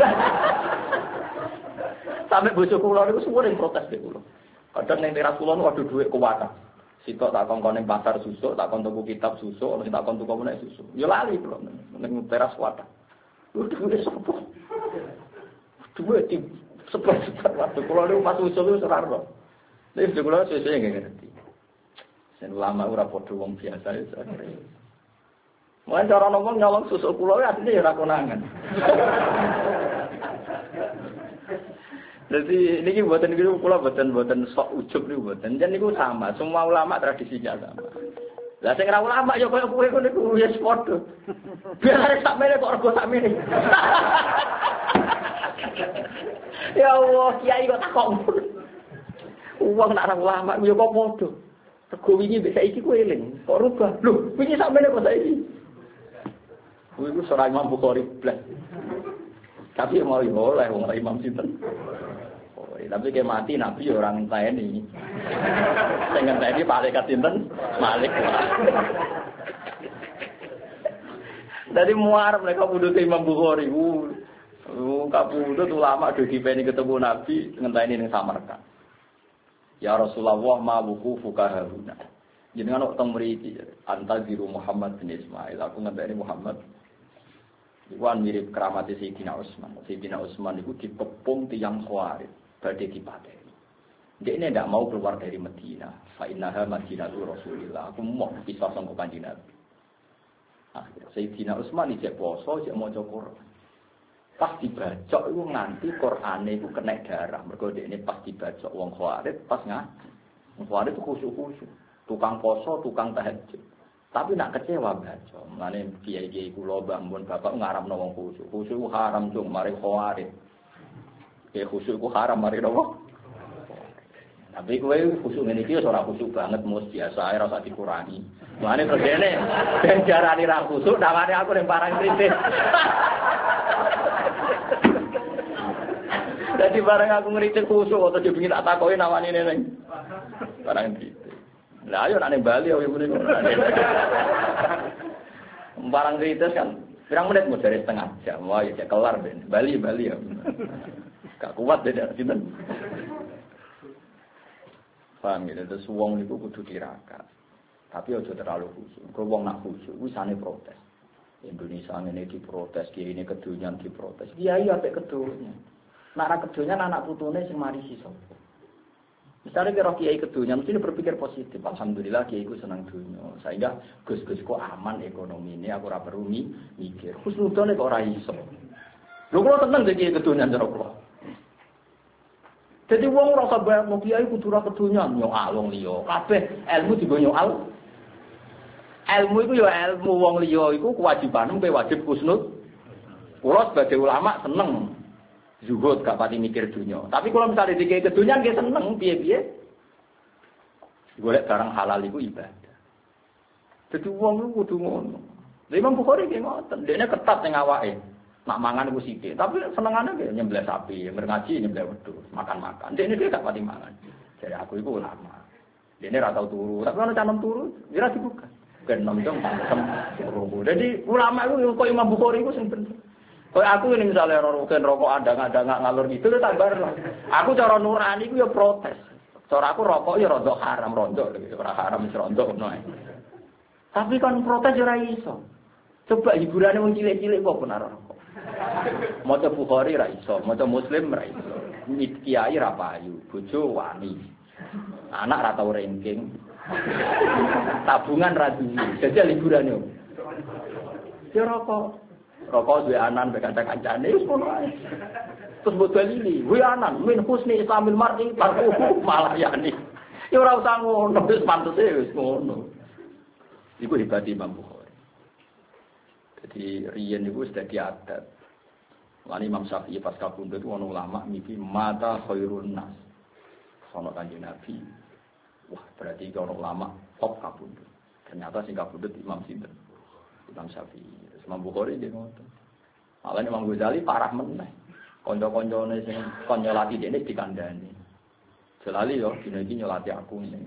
Sampai bojo kula niku suwun protes dek kula. Kadang ning teras kula waduh dhuwit kuwata. Sitok tak kongkon ning pasar susuk, tak kon tuku kitab susuk, nek tak kon tuku meneh susuk. Ya lali kula ning teras kuwata. Dhuwit sopo? Dhuwit di sebar-sebar waktu kula niku pas susuk wis ora ora. Nek kula sesuk nggih ngerti. Sen ulama ora padha wong biasa ya akhire. Mun cara ngomong nyolong susuk kula ya asline ya ora konangan. Jadi niki mboten niku kula mboten mboten sok ujug niku mboten. Jan niku sama, semua ulama tradisinya sama. Lah sing ora ulama ya koyo kowe niku ya padha. Biar arek sakmene kok rego sakmene. Ya Allah, kiai kok takok. Wong nak ora ulama ya kok padha. Rego wingi mbek saiki ku eling, kok rubah. Lho, wingi sakmene kok saiki. Kuwi ku ora Imam Bukhari blas. Tapi mau oleh wong Imam sinten. Bukhari. Tapi kayak mati Nabi orang ngenteni. Sing ngenteni malaikat sinten? Malik. Dari muar mereka pundut Imam Bukhari. Uh, kapundut ulama do dipeni ketemu Nabi ngenteni ning Samarkand. Ya Rasulullah ma wuqufuka haruna. Jenengan kok teng mriki antaziru Muhammad bin Ismail. Aku ngenteni Muhammad. Iku mirip keramate Sayyidina Utsman. Sayyidina Utsman iku dikepung tiyang Khawarij badhe dipateni. Dekne ndak mau keluar dari Madinah. Fa innaha Madinatu Rasulillah. Aku mau pisah sangko Kanjeng Nabi. Akhirnya Sayyidina Utsman ijek poso, ijek maca Quran. Pas dibacok iku nganti Qur'ane iku kena darah. Mergo dekne pas dibacok wong Khawarij pas ngaji. Wong Khawarij itu khusyuk-khusyuk. Tukang poso, tukang tahajud. Tapi nak kecewa baca. Mulane kiai-kiai kula mbah mun bapak ngaramno wong khusyuk. Khusyuk haram cung mari Khawarij. Kiai khusyuk ku haram mari nopo? Tapi kowe khusyuk ngene iki ora khusyuk banget mus biasa ae ora usah dikurangi. Mulane terus dene ben jarane ra khusyuk namane aku ning parang kritis. Dadi bareng aku ngritik khusyuk atau dipengin tak takoki namane neng. Barang kritis. Lah ayo nek Bali yo ngene kok. Barang kritis kan pirang menit mau dari setengah jam. Wah ya kelar ben. Bali Bali ya. Gak kuat deh sinten. Paham ya, terus wong niku kudu tirakat. Tapi aja terlalu khusyuk. Kalau wong nak khusyuk kuwi sane protes. Indonesia ngene diprotes, kiri ini kedunyan diprotes. Kiai ape kedunyan. Nak ra kedunyan anak putune sing marisi sapa. Misalnya kira kiai kedunyan mesti berpikir positif. Alhamdulillah kiai ku senang dunya. Sehingga gus-gus kok aman ekonomi ini aku ora perlu mikir. Husnudone kok ora iso. Lho kula tenang dadi kiai kedunyan cara kula. Jadi wong ora usah bayar mau kiai kudu ra kedunyan nyoal wong liya. Kabeh ilmu digo nyoal. Ilmu iku ya ilmu wong liya iku kewajiban kowe wajib husnud. Kula sebagai ulama seneng zuhud gak pati mikir dunya. Tapi kalau misalnya dikei kedunyan nggih seneng piye-piye. Golek barang halal iku ibadah. Dadi wong iku kudu ngono. Lha Imam Bukhari nggih ngoten, dekne ketat ning awake. Nak mangan iku sithik, tapi senengane nggih nyembelih sapi, ngaji nyembelih wedhus, makan-makan. Dekne dhewe gak pati mangan. Jadi aku iku ulama. Dekne ra tau turu, tapi ana canem turu, ora dibuka. Ben nonton pantem turu. Jadi ulama iku kok Imam Bukhari iku sing bener. Kau aku ini misalnya rokok rokok ada-ada nggak ngalur gitu itu tabar lah. Aku cara nurani aku ya protes. Cara aku rokok ya rontok haram rontok, orang haram rontok noy. Tapi kan protes ora iso. Coba hiburannya wong cilik-cilik kok benar rokok. Maca Bukhari ra iso, maca Muslim ra iso. Kiai ra payu, bojo wani. Anak ra tau ranking. Tabungan ra duwe. Jadi liburane. Ya rokok. Rokok duwe anan mbek kanca-kancane wis ngono ae. Terus mbok dalili, "Wi anan min husni islamil mar'i tarkuhu malah yani." Ya ora usah ngono, wis pantese wis ngono. Iku hebat Imam Bukhari. Jadi riyen niku wis dadi adat. Lan Imam Syafi'i pas kapundhut ono ulama miki mata khairun nas. Sono Kanjeng Nabi. Wah, berarti ono ulama top kapundhut. Ternyata sing kapundhut Imam sinten? Imam Syafi'i. Imam Bukhari dia ngoten. Malah Imam Ghazali parah meneh. Kanca-kancane sing kon nyolati dene dikandani. Jalali yo dina iki nyolati aku ngene.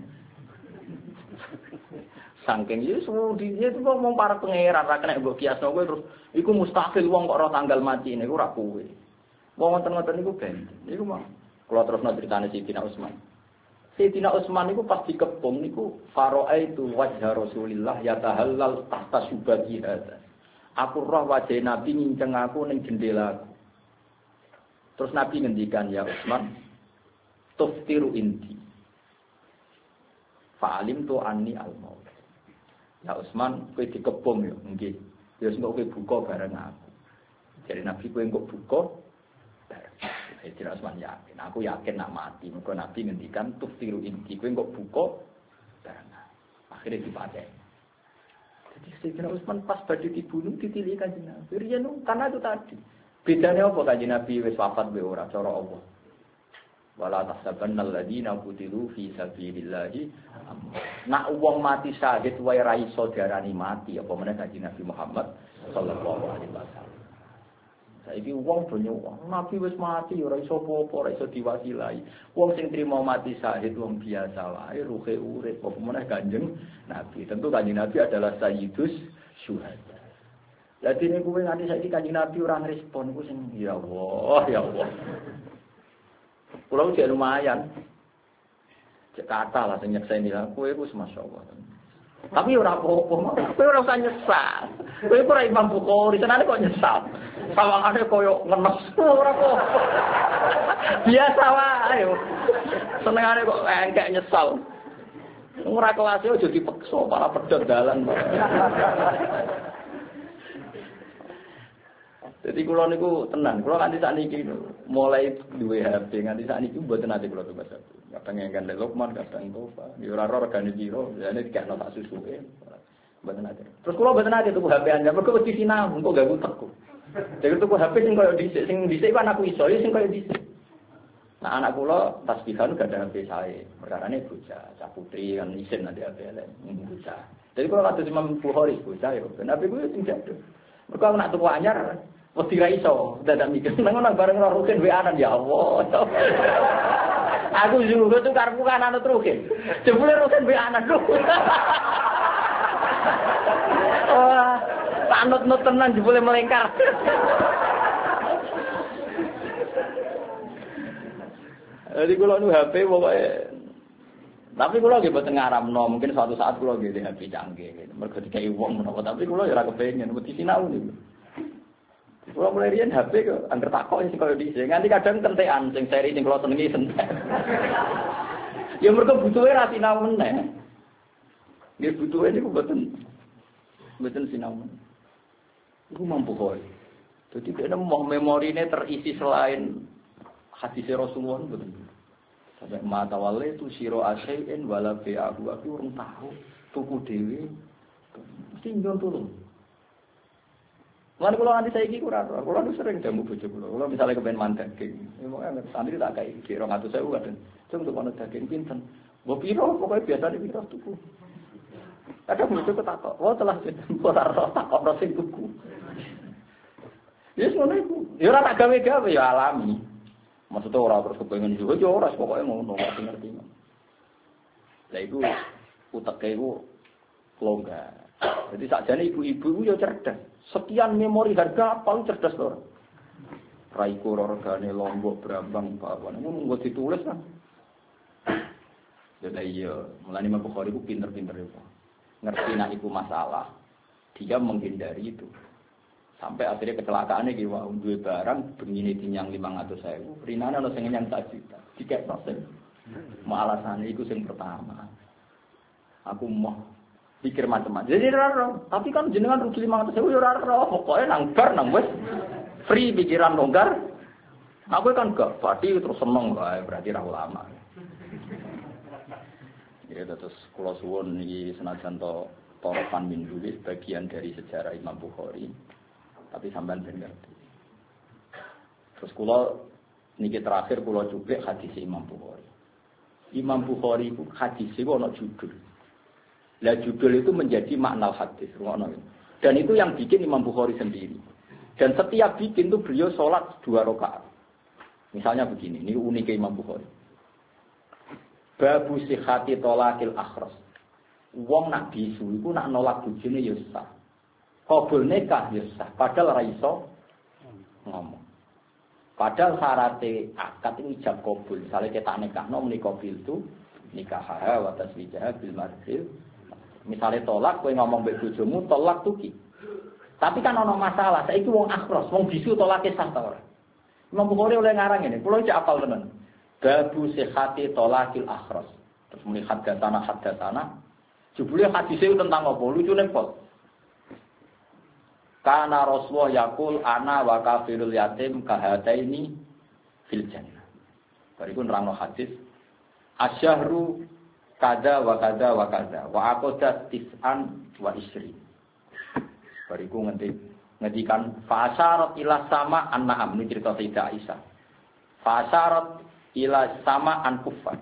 Saking Yesus dia itu mau para pangeran ra kena mbok kiasno kowe terus iku mustahil wong kok ora tanggal mati niku ora kowe. Wong wonten-wonten niku ben. Niku mah kula terusno critane Sayyidina Utsman. Sayyidina Utsman niku pas dikepung niku faraaitu wajha Rasulillah yatahallal tahta subati hadza. Aku roh wajah Nabi nginceng aku ning jendela. Terus Nabi ngendikan ya Utsman, tuftiru inti. Fa'alim tu anni al-maut. Ya Utsman, kowe dikepung yo nggih. Ya sing kowe buka bareng aku. Jadi Nabi kowe engko buka bareng. Sayyidina Utsman yakin, aku yakin nak mati. Mergo Nabi ngendikan tuftiru inti, kowe engko buka bareng. Akhirnya dipateni. Jadi Sayyidina Utsman pas badhe dibunuh ditilih Kanjeng Nabi. Riyen karena itu tadi. Bedane apa Kanjeng Nabi wis wafat be ora cara Allah. Wala tahsabannal ladina qutilu fi sabilillah. Nak wong mati syahid wae ra iso diarani mati apa meneh Kanjeng Nabi Muhammad sallallahu alaihi wasallam. Saiki wong banyak wong nabi wis mati ora iso apa-apa, ora iso diwasilai. Wong sing trimo mati syahid wong biasa wae ruhe urip apa meneh Kanjeng Nabi. Tentu Kanjeng Nabi adalah sayyidus syuhada. Jadi ini gue nganti saiki Kanjeng Nabi ora ngrespon ku sing ya Allah, ya Allah. Kulo jek lumayan. Cek kata lah sing nyekseni lah kowe iku masyaallah. Tapi ora apa-apa, kowe ora usah nyesal. Kowe ora Imam Bukhari, senane kok nyesal. Sawangane koyo ngenes ora apa. Biasa wae. Senengane kok engkek nyesal. Ora kelas e aja dipeksa para pedhot dalan. Jadi kula niku tenan, kula nganti sakniki mulai duwe H P nganti sakniki mboten ate kula tugas satu. Kadang enggan Lokman, kadang Tofa, ya ora ora regane piro, jane dikekno tak susuke. Mboten ate. Terus kula mboten ate tuku H P anyar, mergo wedi sinau, engko gak utekku. Jadi tuku H P sing koyo dhisik, sing dhisik kan aku iso, ya sing koyo dhisik. Nah anak kula tasbihan gak ada H P sae, perkarane bocah, cah putri kan isin nanti H P elek, bocah. Jadi kula kados Imam Bukhari bocah ya, ben H P ku sing jadul. Mergo aku nak tuku anyar mesti ra iso, dadak mikir nang ngono bareng ora rugen W A-an ya Allah. Aku juga tuh karepku kan anut rugen. Jebule rugen W A-an lho. Wah, anut-anut tenan jebule melengkar. Jadi kula nu H P pokoke tapi kula nggih boten ngaramno, mungkin suatu saat kula nggih H P canggih gitu. Mergo dikai wong menapa, tapi kula ya ora kepengin wedi sinau niku. Kula mulai riyen H P kok angger takok sing koyo dhisik. Nganti kadang kentekan sing seri sing kula senengi sentek. Ya mergo butuhe ra sinau meneh. Nggih butuhe niku mboten mboten sinau meneh. Iku mampu kok. Dadi kene mau memorine terisi selain hadis Rasulullah mboten. Sampai mata wale tu siro asy'in wala bi'ahu aku urung tahu tuku dhewe. Mesti njon tulung. Lan kula nanti saiki ora ora. Kula nu sering jamu bojo kula. Kula misale kepen mandan daging. Ya mok santri tak kai dua ratus ribu kadang. Cung untuk ana daging pinten. Mbok piro pokoke biasane piro tuku. Kadang bojo ketakok, "Oh telah ora ora takok ora sing tuku." Yes ngono iku. Ya ora tak gawe-gawe ya alami. Maksudnya ora terus kepengin juga ya ora pokoke ngono ngerti. Lah iku uteke iku longgar. Jadi sakjane ibu-ibu yo cerdas. Sekian memori harga apa cerdas lho. Raiku regane Lombok Brambang Pawon. Ngono nggo ditulis kan. Ya iya, mulane Imam Bukhari ku pinter-pinter itu. Ngerti nek iku masalah. Dia menghindari itu. Sampai akhirnya kecelakaane iki wae duwe barang bengine dinyang lima ratus ribu. Rinane ana sing nyang sak juta. Dikekno sing. Malasane iku sing pertama. Aku mau pikir macam-macam. Jadi raro, tapi kan jenengan rugi lima ratus ribu ya raro. Pokoknya nang bar nang wis free pikiran longgar. Aku kan gak pati terus seneng wae berarti ra ulama. Ya terus kula suwun iki senajan to toropan min dulu bagian dari sejarah Imam Bukhari. Tapi sampean ben ngerti. Terus kula niki terakhir kula cuplik hadis Imam Bukhari. Imam Bukhari itu hadis itu ana judul. Lah judul itu menjadi makna hadis, dan itu yang bikin Imam Bukhari sendiri. Dan setiap bikin itu beliau sholat dua rakaat. Misalnya begini, ini uniknya Imam Bukhari. Babu sihati tolakil akhras. Wong nak bisu, itu nak nolak bujune ya sah. Qabul nikah ya sah. Padahal ra iso ngomong. Padahal syaratnya akad itu ijab qabul. Misalnya kita nikahno muni qabul itu nikah wa taswijah bil marfil. Misalnya tolak, kowe ngomong mbek bojomu tolak tuki. Tapi kan ana masalah, saiki wong akhros, wong bisu tolake sah ta ora. Imam Bukhari oleh ngarang ngene, kula iki apal tenan. Babu sihati tolakil akhros. Terus muni hadatsana hadatsana. Jebule hadise tentang apa? Lucune pol. Kana Rasulullah yaqul ana wa kafirul yatim kahataini fil jannah. Bariku nerangno hadis asyhru kada wa kada wa kada wa aqadat tis'an wa isri. Bariku ngendi ngedikan fasyarat ila sama an-na'am ini cerita Sayyidah Aisyah. Fasyarat ila sama an-kuffar.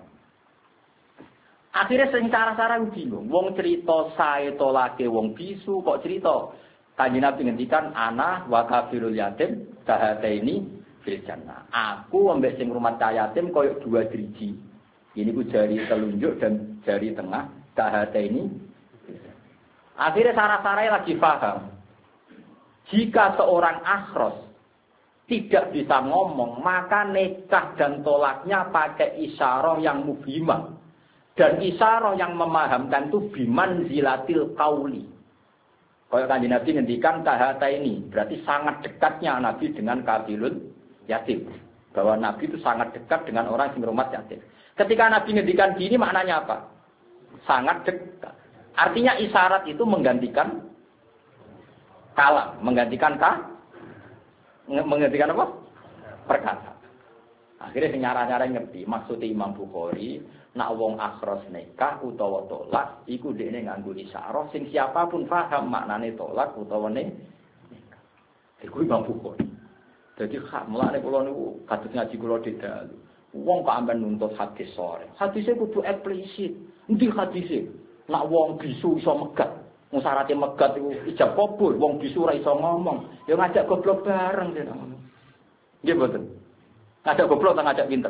Akhirnya sing cara-cara bingung. Wong cerita sae tolake wong bisu kok cerita Kanjeng Nabi ngendikan ana wa kafirul yatim kahataini fil jannah. Aku ambek sing rumah yatim koyo dua driji. Ini ku jari telunjuk dan jari tengah kahataini. Akhirnya sarah-sarai lagi paham. Jika seorang akhros tidak bisa ngomong, maka nikah dan tolaknya pakai isyarah yang mubhimah. Dan isyarah yang memahamkan itu biman zilatil qauli. Kalau Kanjeng Nabi ngendikan tahata ini, berarti sangat dekatnya Nabi dengan kafirul yatim. Bahwa Nabi itu sangat dekat dengan orang yang rumah yatim. Ketika Nabi ngendikan gini maknanya apa? Sangat dekat. Artinya isyarat itu menggantikan kalam, menggantikan ka, menggantikan apa? Perkata. Akhirnya sing nyara-nyara ngerti, maksudnya Imam Bukhari, nak wong akhros nikah utawa tolak, iku dekne nganggo isyarah, sing siapapun paham maknane tolak utawa nikah. Iku Imam Bukhari. Jadi hak mulane kula niku kados ngaji kula didalu. Wong kok amben nuntut hadis sore. Hadise kudu eksplisit. Endi hadise? Nak wong bisu iso megat. Wong syaraté megat iku ijab kabul, wong bisu ora iso ngomong. Ya ngajak goblok bareng dene. Nggih mboten. Ngajak goblok atau ngajak pinter.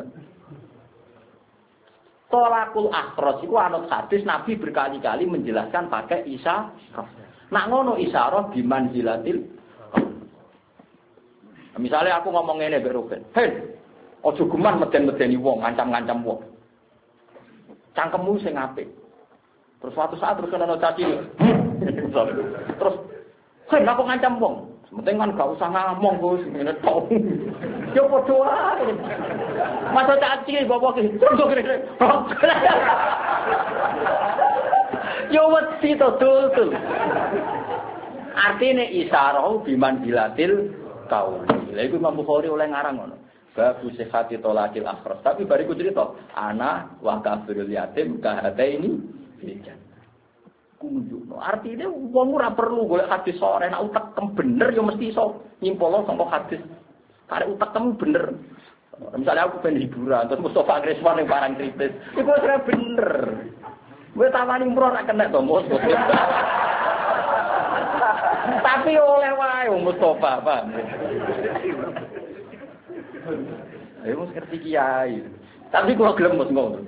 Tolakul akhros itu anut hadis Nabi berkali-kali menjelaskan pakai isyarah. Nak ngono isyarah biman zilatil. Misalnya aku ngomong ngene mbek Ruben. Hei, aja geman meden-medeni wong, ngancam-ngancam wong. Cangkemmu sing apik. Terus suatu saat terus ana caci. Terus, "Hei, aku ngancam wong." Penting kan gak usah ngomong Gus, ngene tok. Yo padha wae. Masa caci bapak iki terus kene. Yo wedi to dul. Artine isyarah biman bilatil qaul. Lha iku Imam Bukhari oleh ngarang ngono. Babu sihhati tolakil akhras. Tapi bariku cerita, ana wa kafirul yatim kahataini fil jannah. Kunjukno. Artinya wong ora perlu golek hadis sore, nek utekem bener ya mesti iso nyimpolo saka hadis. Karek utekem bener. Misalnya aku pengen hiburan, terus Mustafa Agreswan yang barang kritis, iku ora bener. Kowe tawani umroh ora kena to, Mus. Tapi oleh wae Mustafa, paham. Ayo mus ngerti kiai. Tapi kula gelem mus ngono.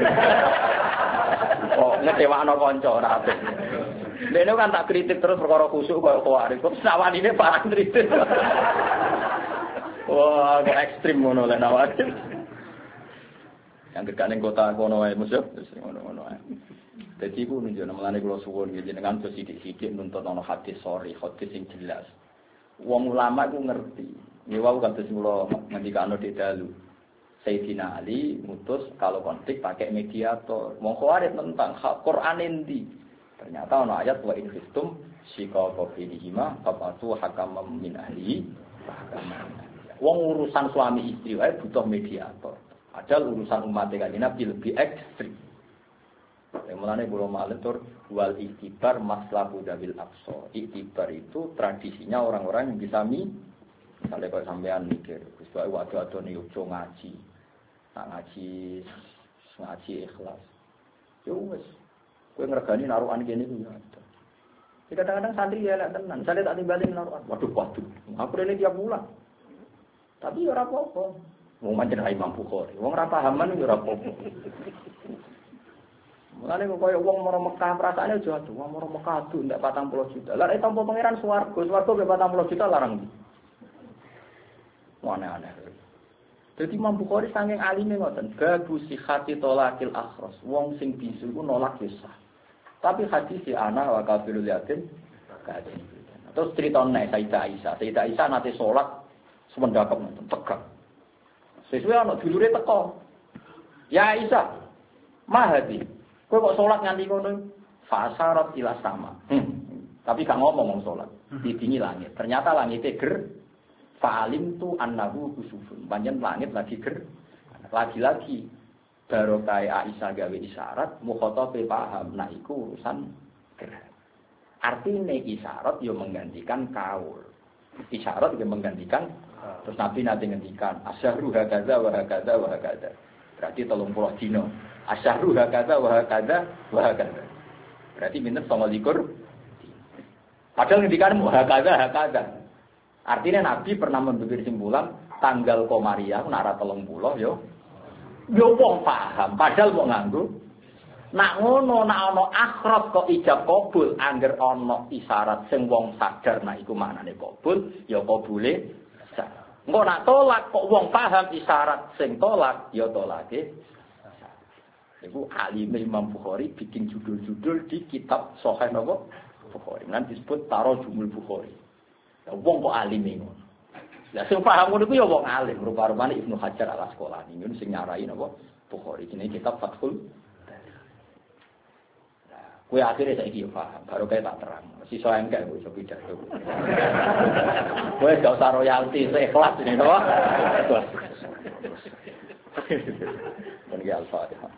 Oh, ngecewakno kanca ora apik. Dene kan tak kritik terus perkara khusuk koyo kawari. Kok sawanine barang kritik. Wah, kok ekstrim ngono lek nawati. Yang gegane kota kono wae mus yo, wis ngono-ngono wae. Dadi ku nunjukno melane kula suwun nggih jenengan terus sithik-sithik nuntut ana hadis sori, hadis sing jelas. Wong ulama ku ngerti. Niwau kados kula ngendikane di dalu. Sayyidina Ali mutus kalau konflik pakai mediator. Wong Khawarij tentang hak Quran endi. Ternyata ana ayat wa in khiftum shiqaqa bainihima fa'atu hakaman min ahli. Wong urusan suami istri wae butuh mediator. Padahal urusan umat Kanjeng Nabi lebih ekstrim. Mulane kula matur wal iktibar maslahu dabil aqsa. Iktibar itu tradisinya orang-orang yang bisa mi. Misalnya kalau sampean mikir, Gus Bae waduh-waduh nih yo ngaji. Tak ngaji, ngaji ikhlas. Yo wis, kowe ngregani naruhan kene iki ya. Kadang-kadang santri ya lek tenan, santri tak timbalin naruhan. Waduh, waduh. Aku rene tiap bulan. Tapi ora apa-apa. Wong pancen Imam Bukhari. Wong ora pahaman yo ora apa-apa. Mulane kok koyo wong mara Mekah perasaane aja atuh, wong mara Mekah atuh ndak patang puluh juta. Lah nek tampa pangeran swarga, swarga ge patang puluh juta larang. Aneh-aneh. Jadi Imam Bukhari saking alime ngoten, babu sihhati tolakil akhras. Wong sing bisu iku nolak kisah. Tapi hadis si ana wa kafirul yatim kaden. Terus critane Sayyidah Aisyah. Sayyidah Aisyah nate salat semendakep ngoten, tegak. Sesuai ana dulure teko. Ya Aisyah, mahadi. Kowe kok salat nganti ngono? Fasarat ila sama. Hmm. Tapi gak ngomong wong salat. Didingi langit. Ternyata langite ger. Fa'alim tu annahu kusufun. Panjen langit lagi ger. Lagi-lagi barokah Aisyah gawe isyarat, mukhotobe paham. Nah iku urusan ger. Artinya isyarat yo menggantikan kaul. Isyarat yo menggantikan. Terus Nabi nanti ngendikan asyahru hakaza wa hakaza wa hakaza. Berarti telung puluh dino. Asyahru hakaza wa hakaza wa hakaza. Berarti minus sama likur. Padahal ngendikan hakaza hakaza. Artinya Nabi pernah membuat kesimpulan tanggal Komariah nak ra telung puluh yo. Yo wong paham, padahal kok nganggo. Nak ngono nak ana akhirat kok ijab kabul angger ana isyarat sing wong sadar nak iku maknane kabul, ya kabule. Engko nak tolak kok wong paham isyarat sing tolak, ya tolake. Iku alim Imam Bukhari bikin judul-judul di kitab Sahih napa? Bukhari. Nanti disebut Tarjumul Bukhari. Ya wong kok alim ngono. Lah sing paham ngono iku ya wong alim, rupa-rupane Ibnu Hajar Al-Asqalani ngono sing nyarai napa? Bukhari. Jenenge kitab Fathul. Kue akhirnya saya kira paham, baru kayak tak terang. Si soalnya enggak, gue bisa pidato. Gue gak usah royalti, saya ikhlas ini, no? Ikhlas. Ini Al-Fatihah.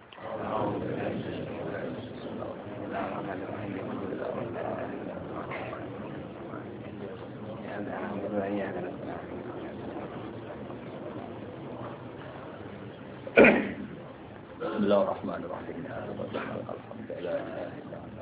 Bismillahirrahmanirrahim. Alhamdulillah.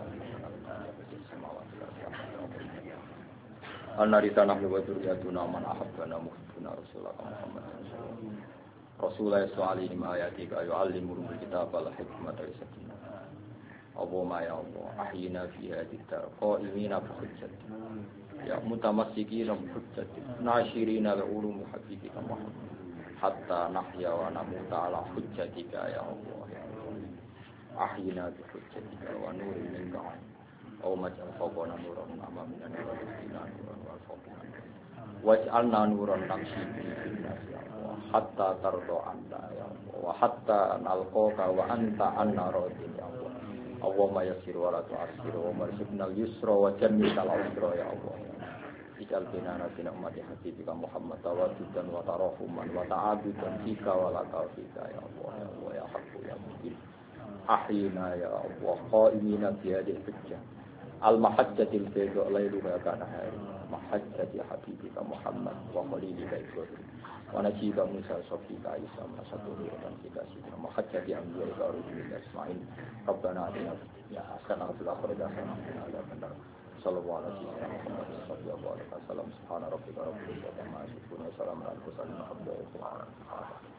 An-narisa nahnu wa dzurriyyatuna man ahabbana muhibbuna rasulullah Muhammad Rasulullah sallallahu alaihi ayati ka yu'allimul kitaba wal hikmata wa sakina Allahumma ya Allah ahyina fi hadhihi dar qa'imina bi hujjati ya mutamassikina bi hujjati nashirina li ulumi haqiqika Muhammad hatta nahya wa namuta ala hujjatika ya Allah ahyina bi hujjatika wa nurin minka أو مجعل فوقنا نورا أمامنا نورا وسطنا نورا والفوقنا واجعلنا نورا نمشي به في الناس يا الله حتى ترضى عنا يا الله وحتى نلقاك وأنت عنا راض يا الله اللهم يسر ولا تعسر وارزقنا اليسر وجنبنا العسر يا الله اجعل بيننا وبين أمة حبيبك محمد توددا وتراحما وتعابدا فيك ولك فيك يا الله يا الله يا حق يا مبين أحينا يا الله قائمين في هذه الحجة المحجة البيضاء ليلها كنهارها محجة حبيبك محمد وخليلك إبراهيم ونجيب موسى صفيك عيسى مسطوري وتنفيك سيدنا محجة أنبيائك ورسلك أجمعين ربنا آتنا في الدنيا حسنة وفي الآخرة حسنة وقنا عذاب النار صلى الله على سيدنا محمد صلى الله عليه وسلم سبحان ربك رب العزة عما يصفون وسلام على المرسلين والحمد لله رب العالمين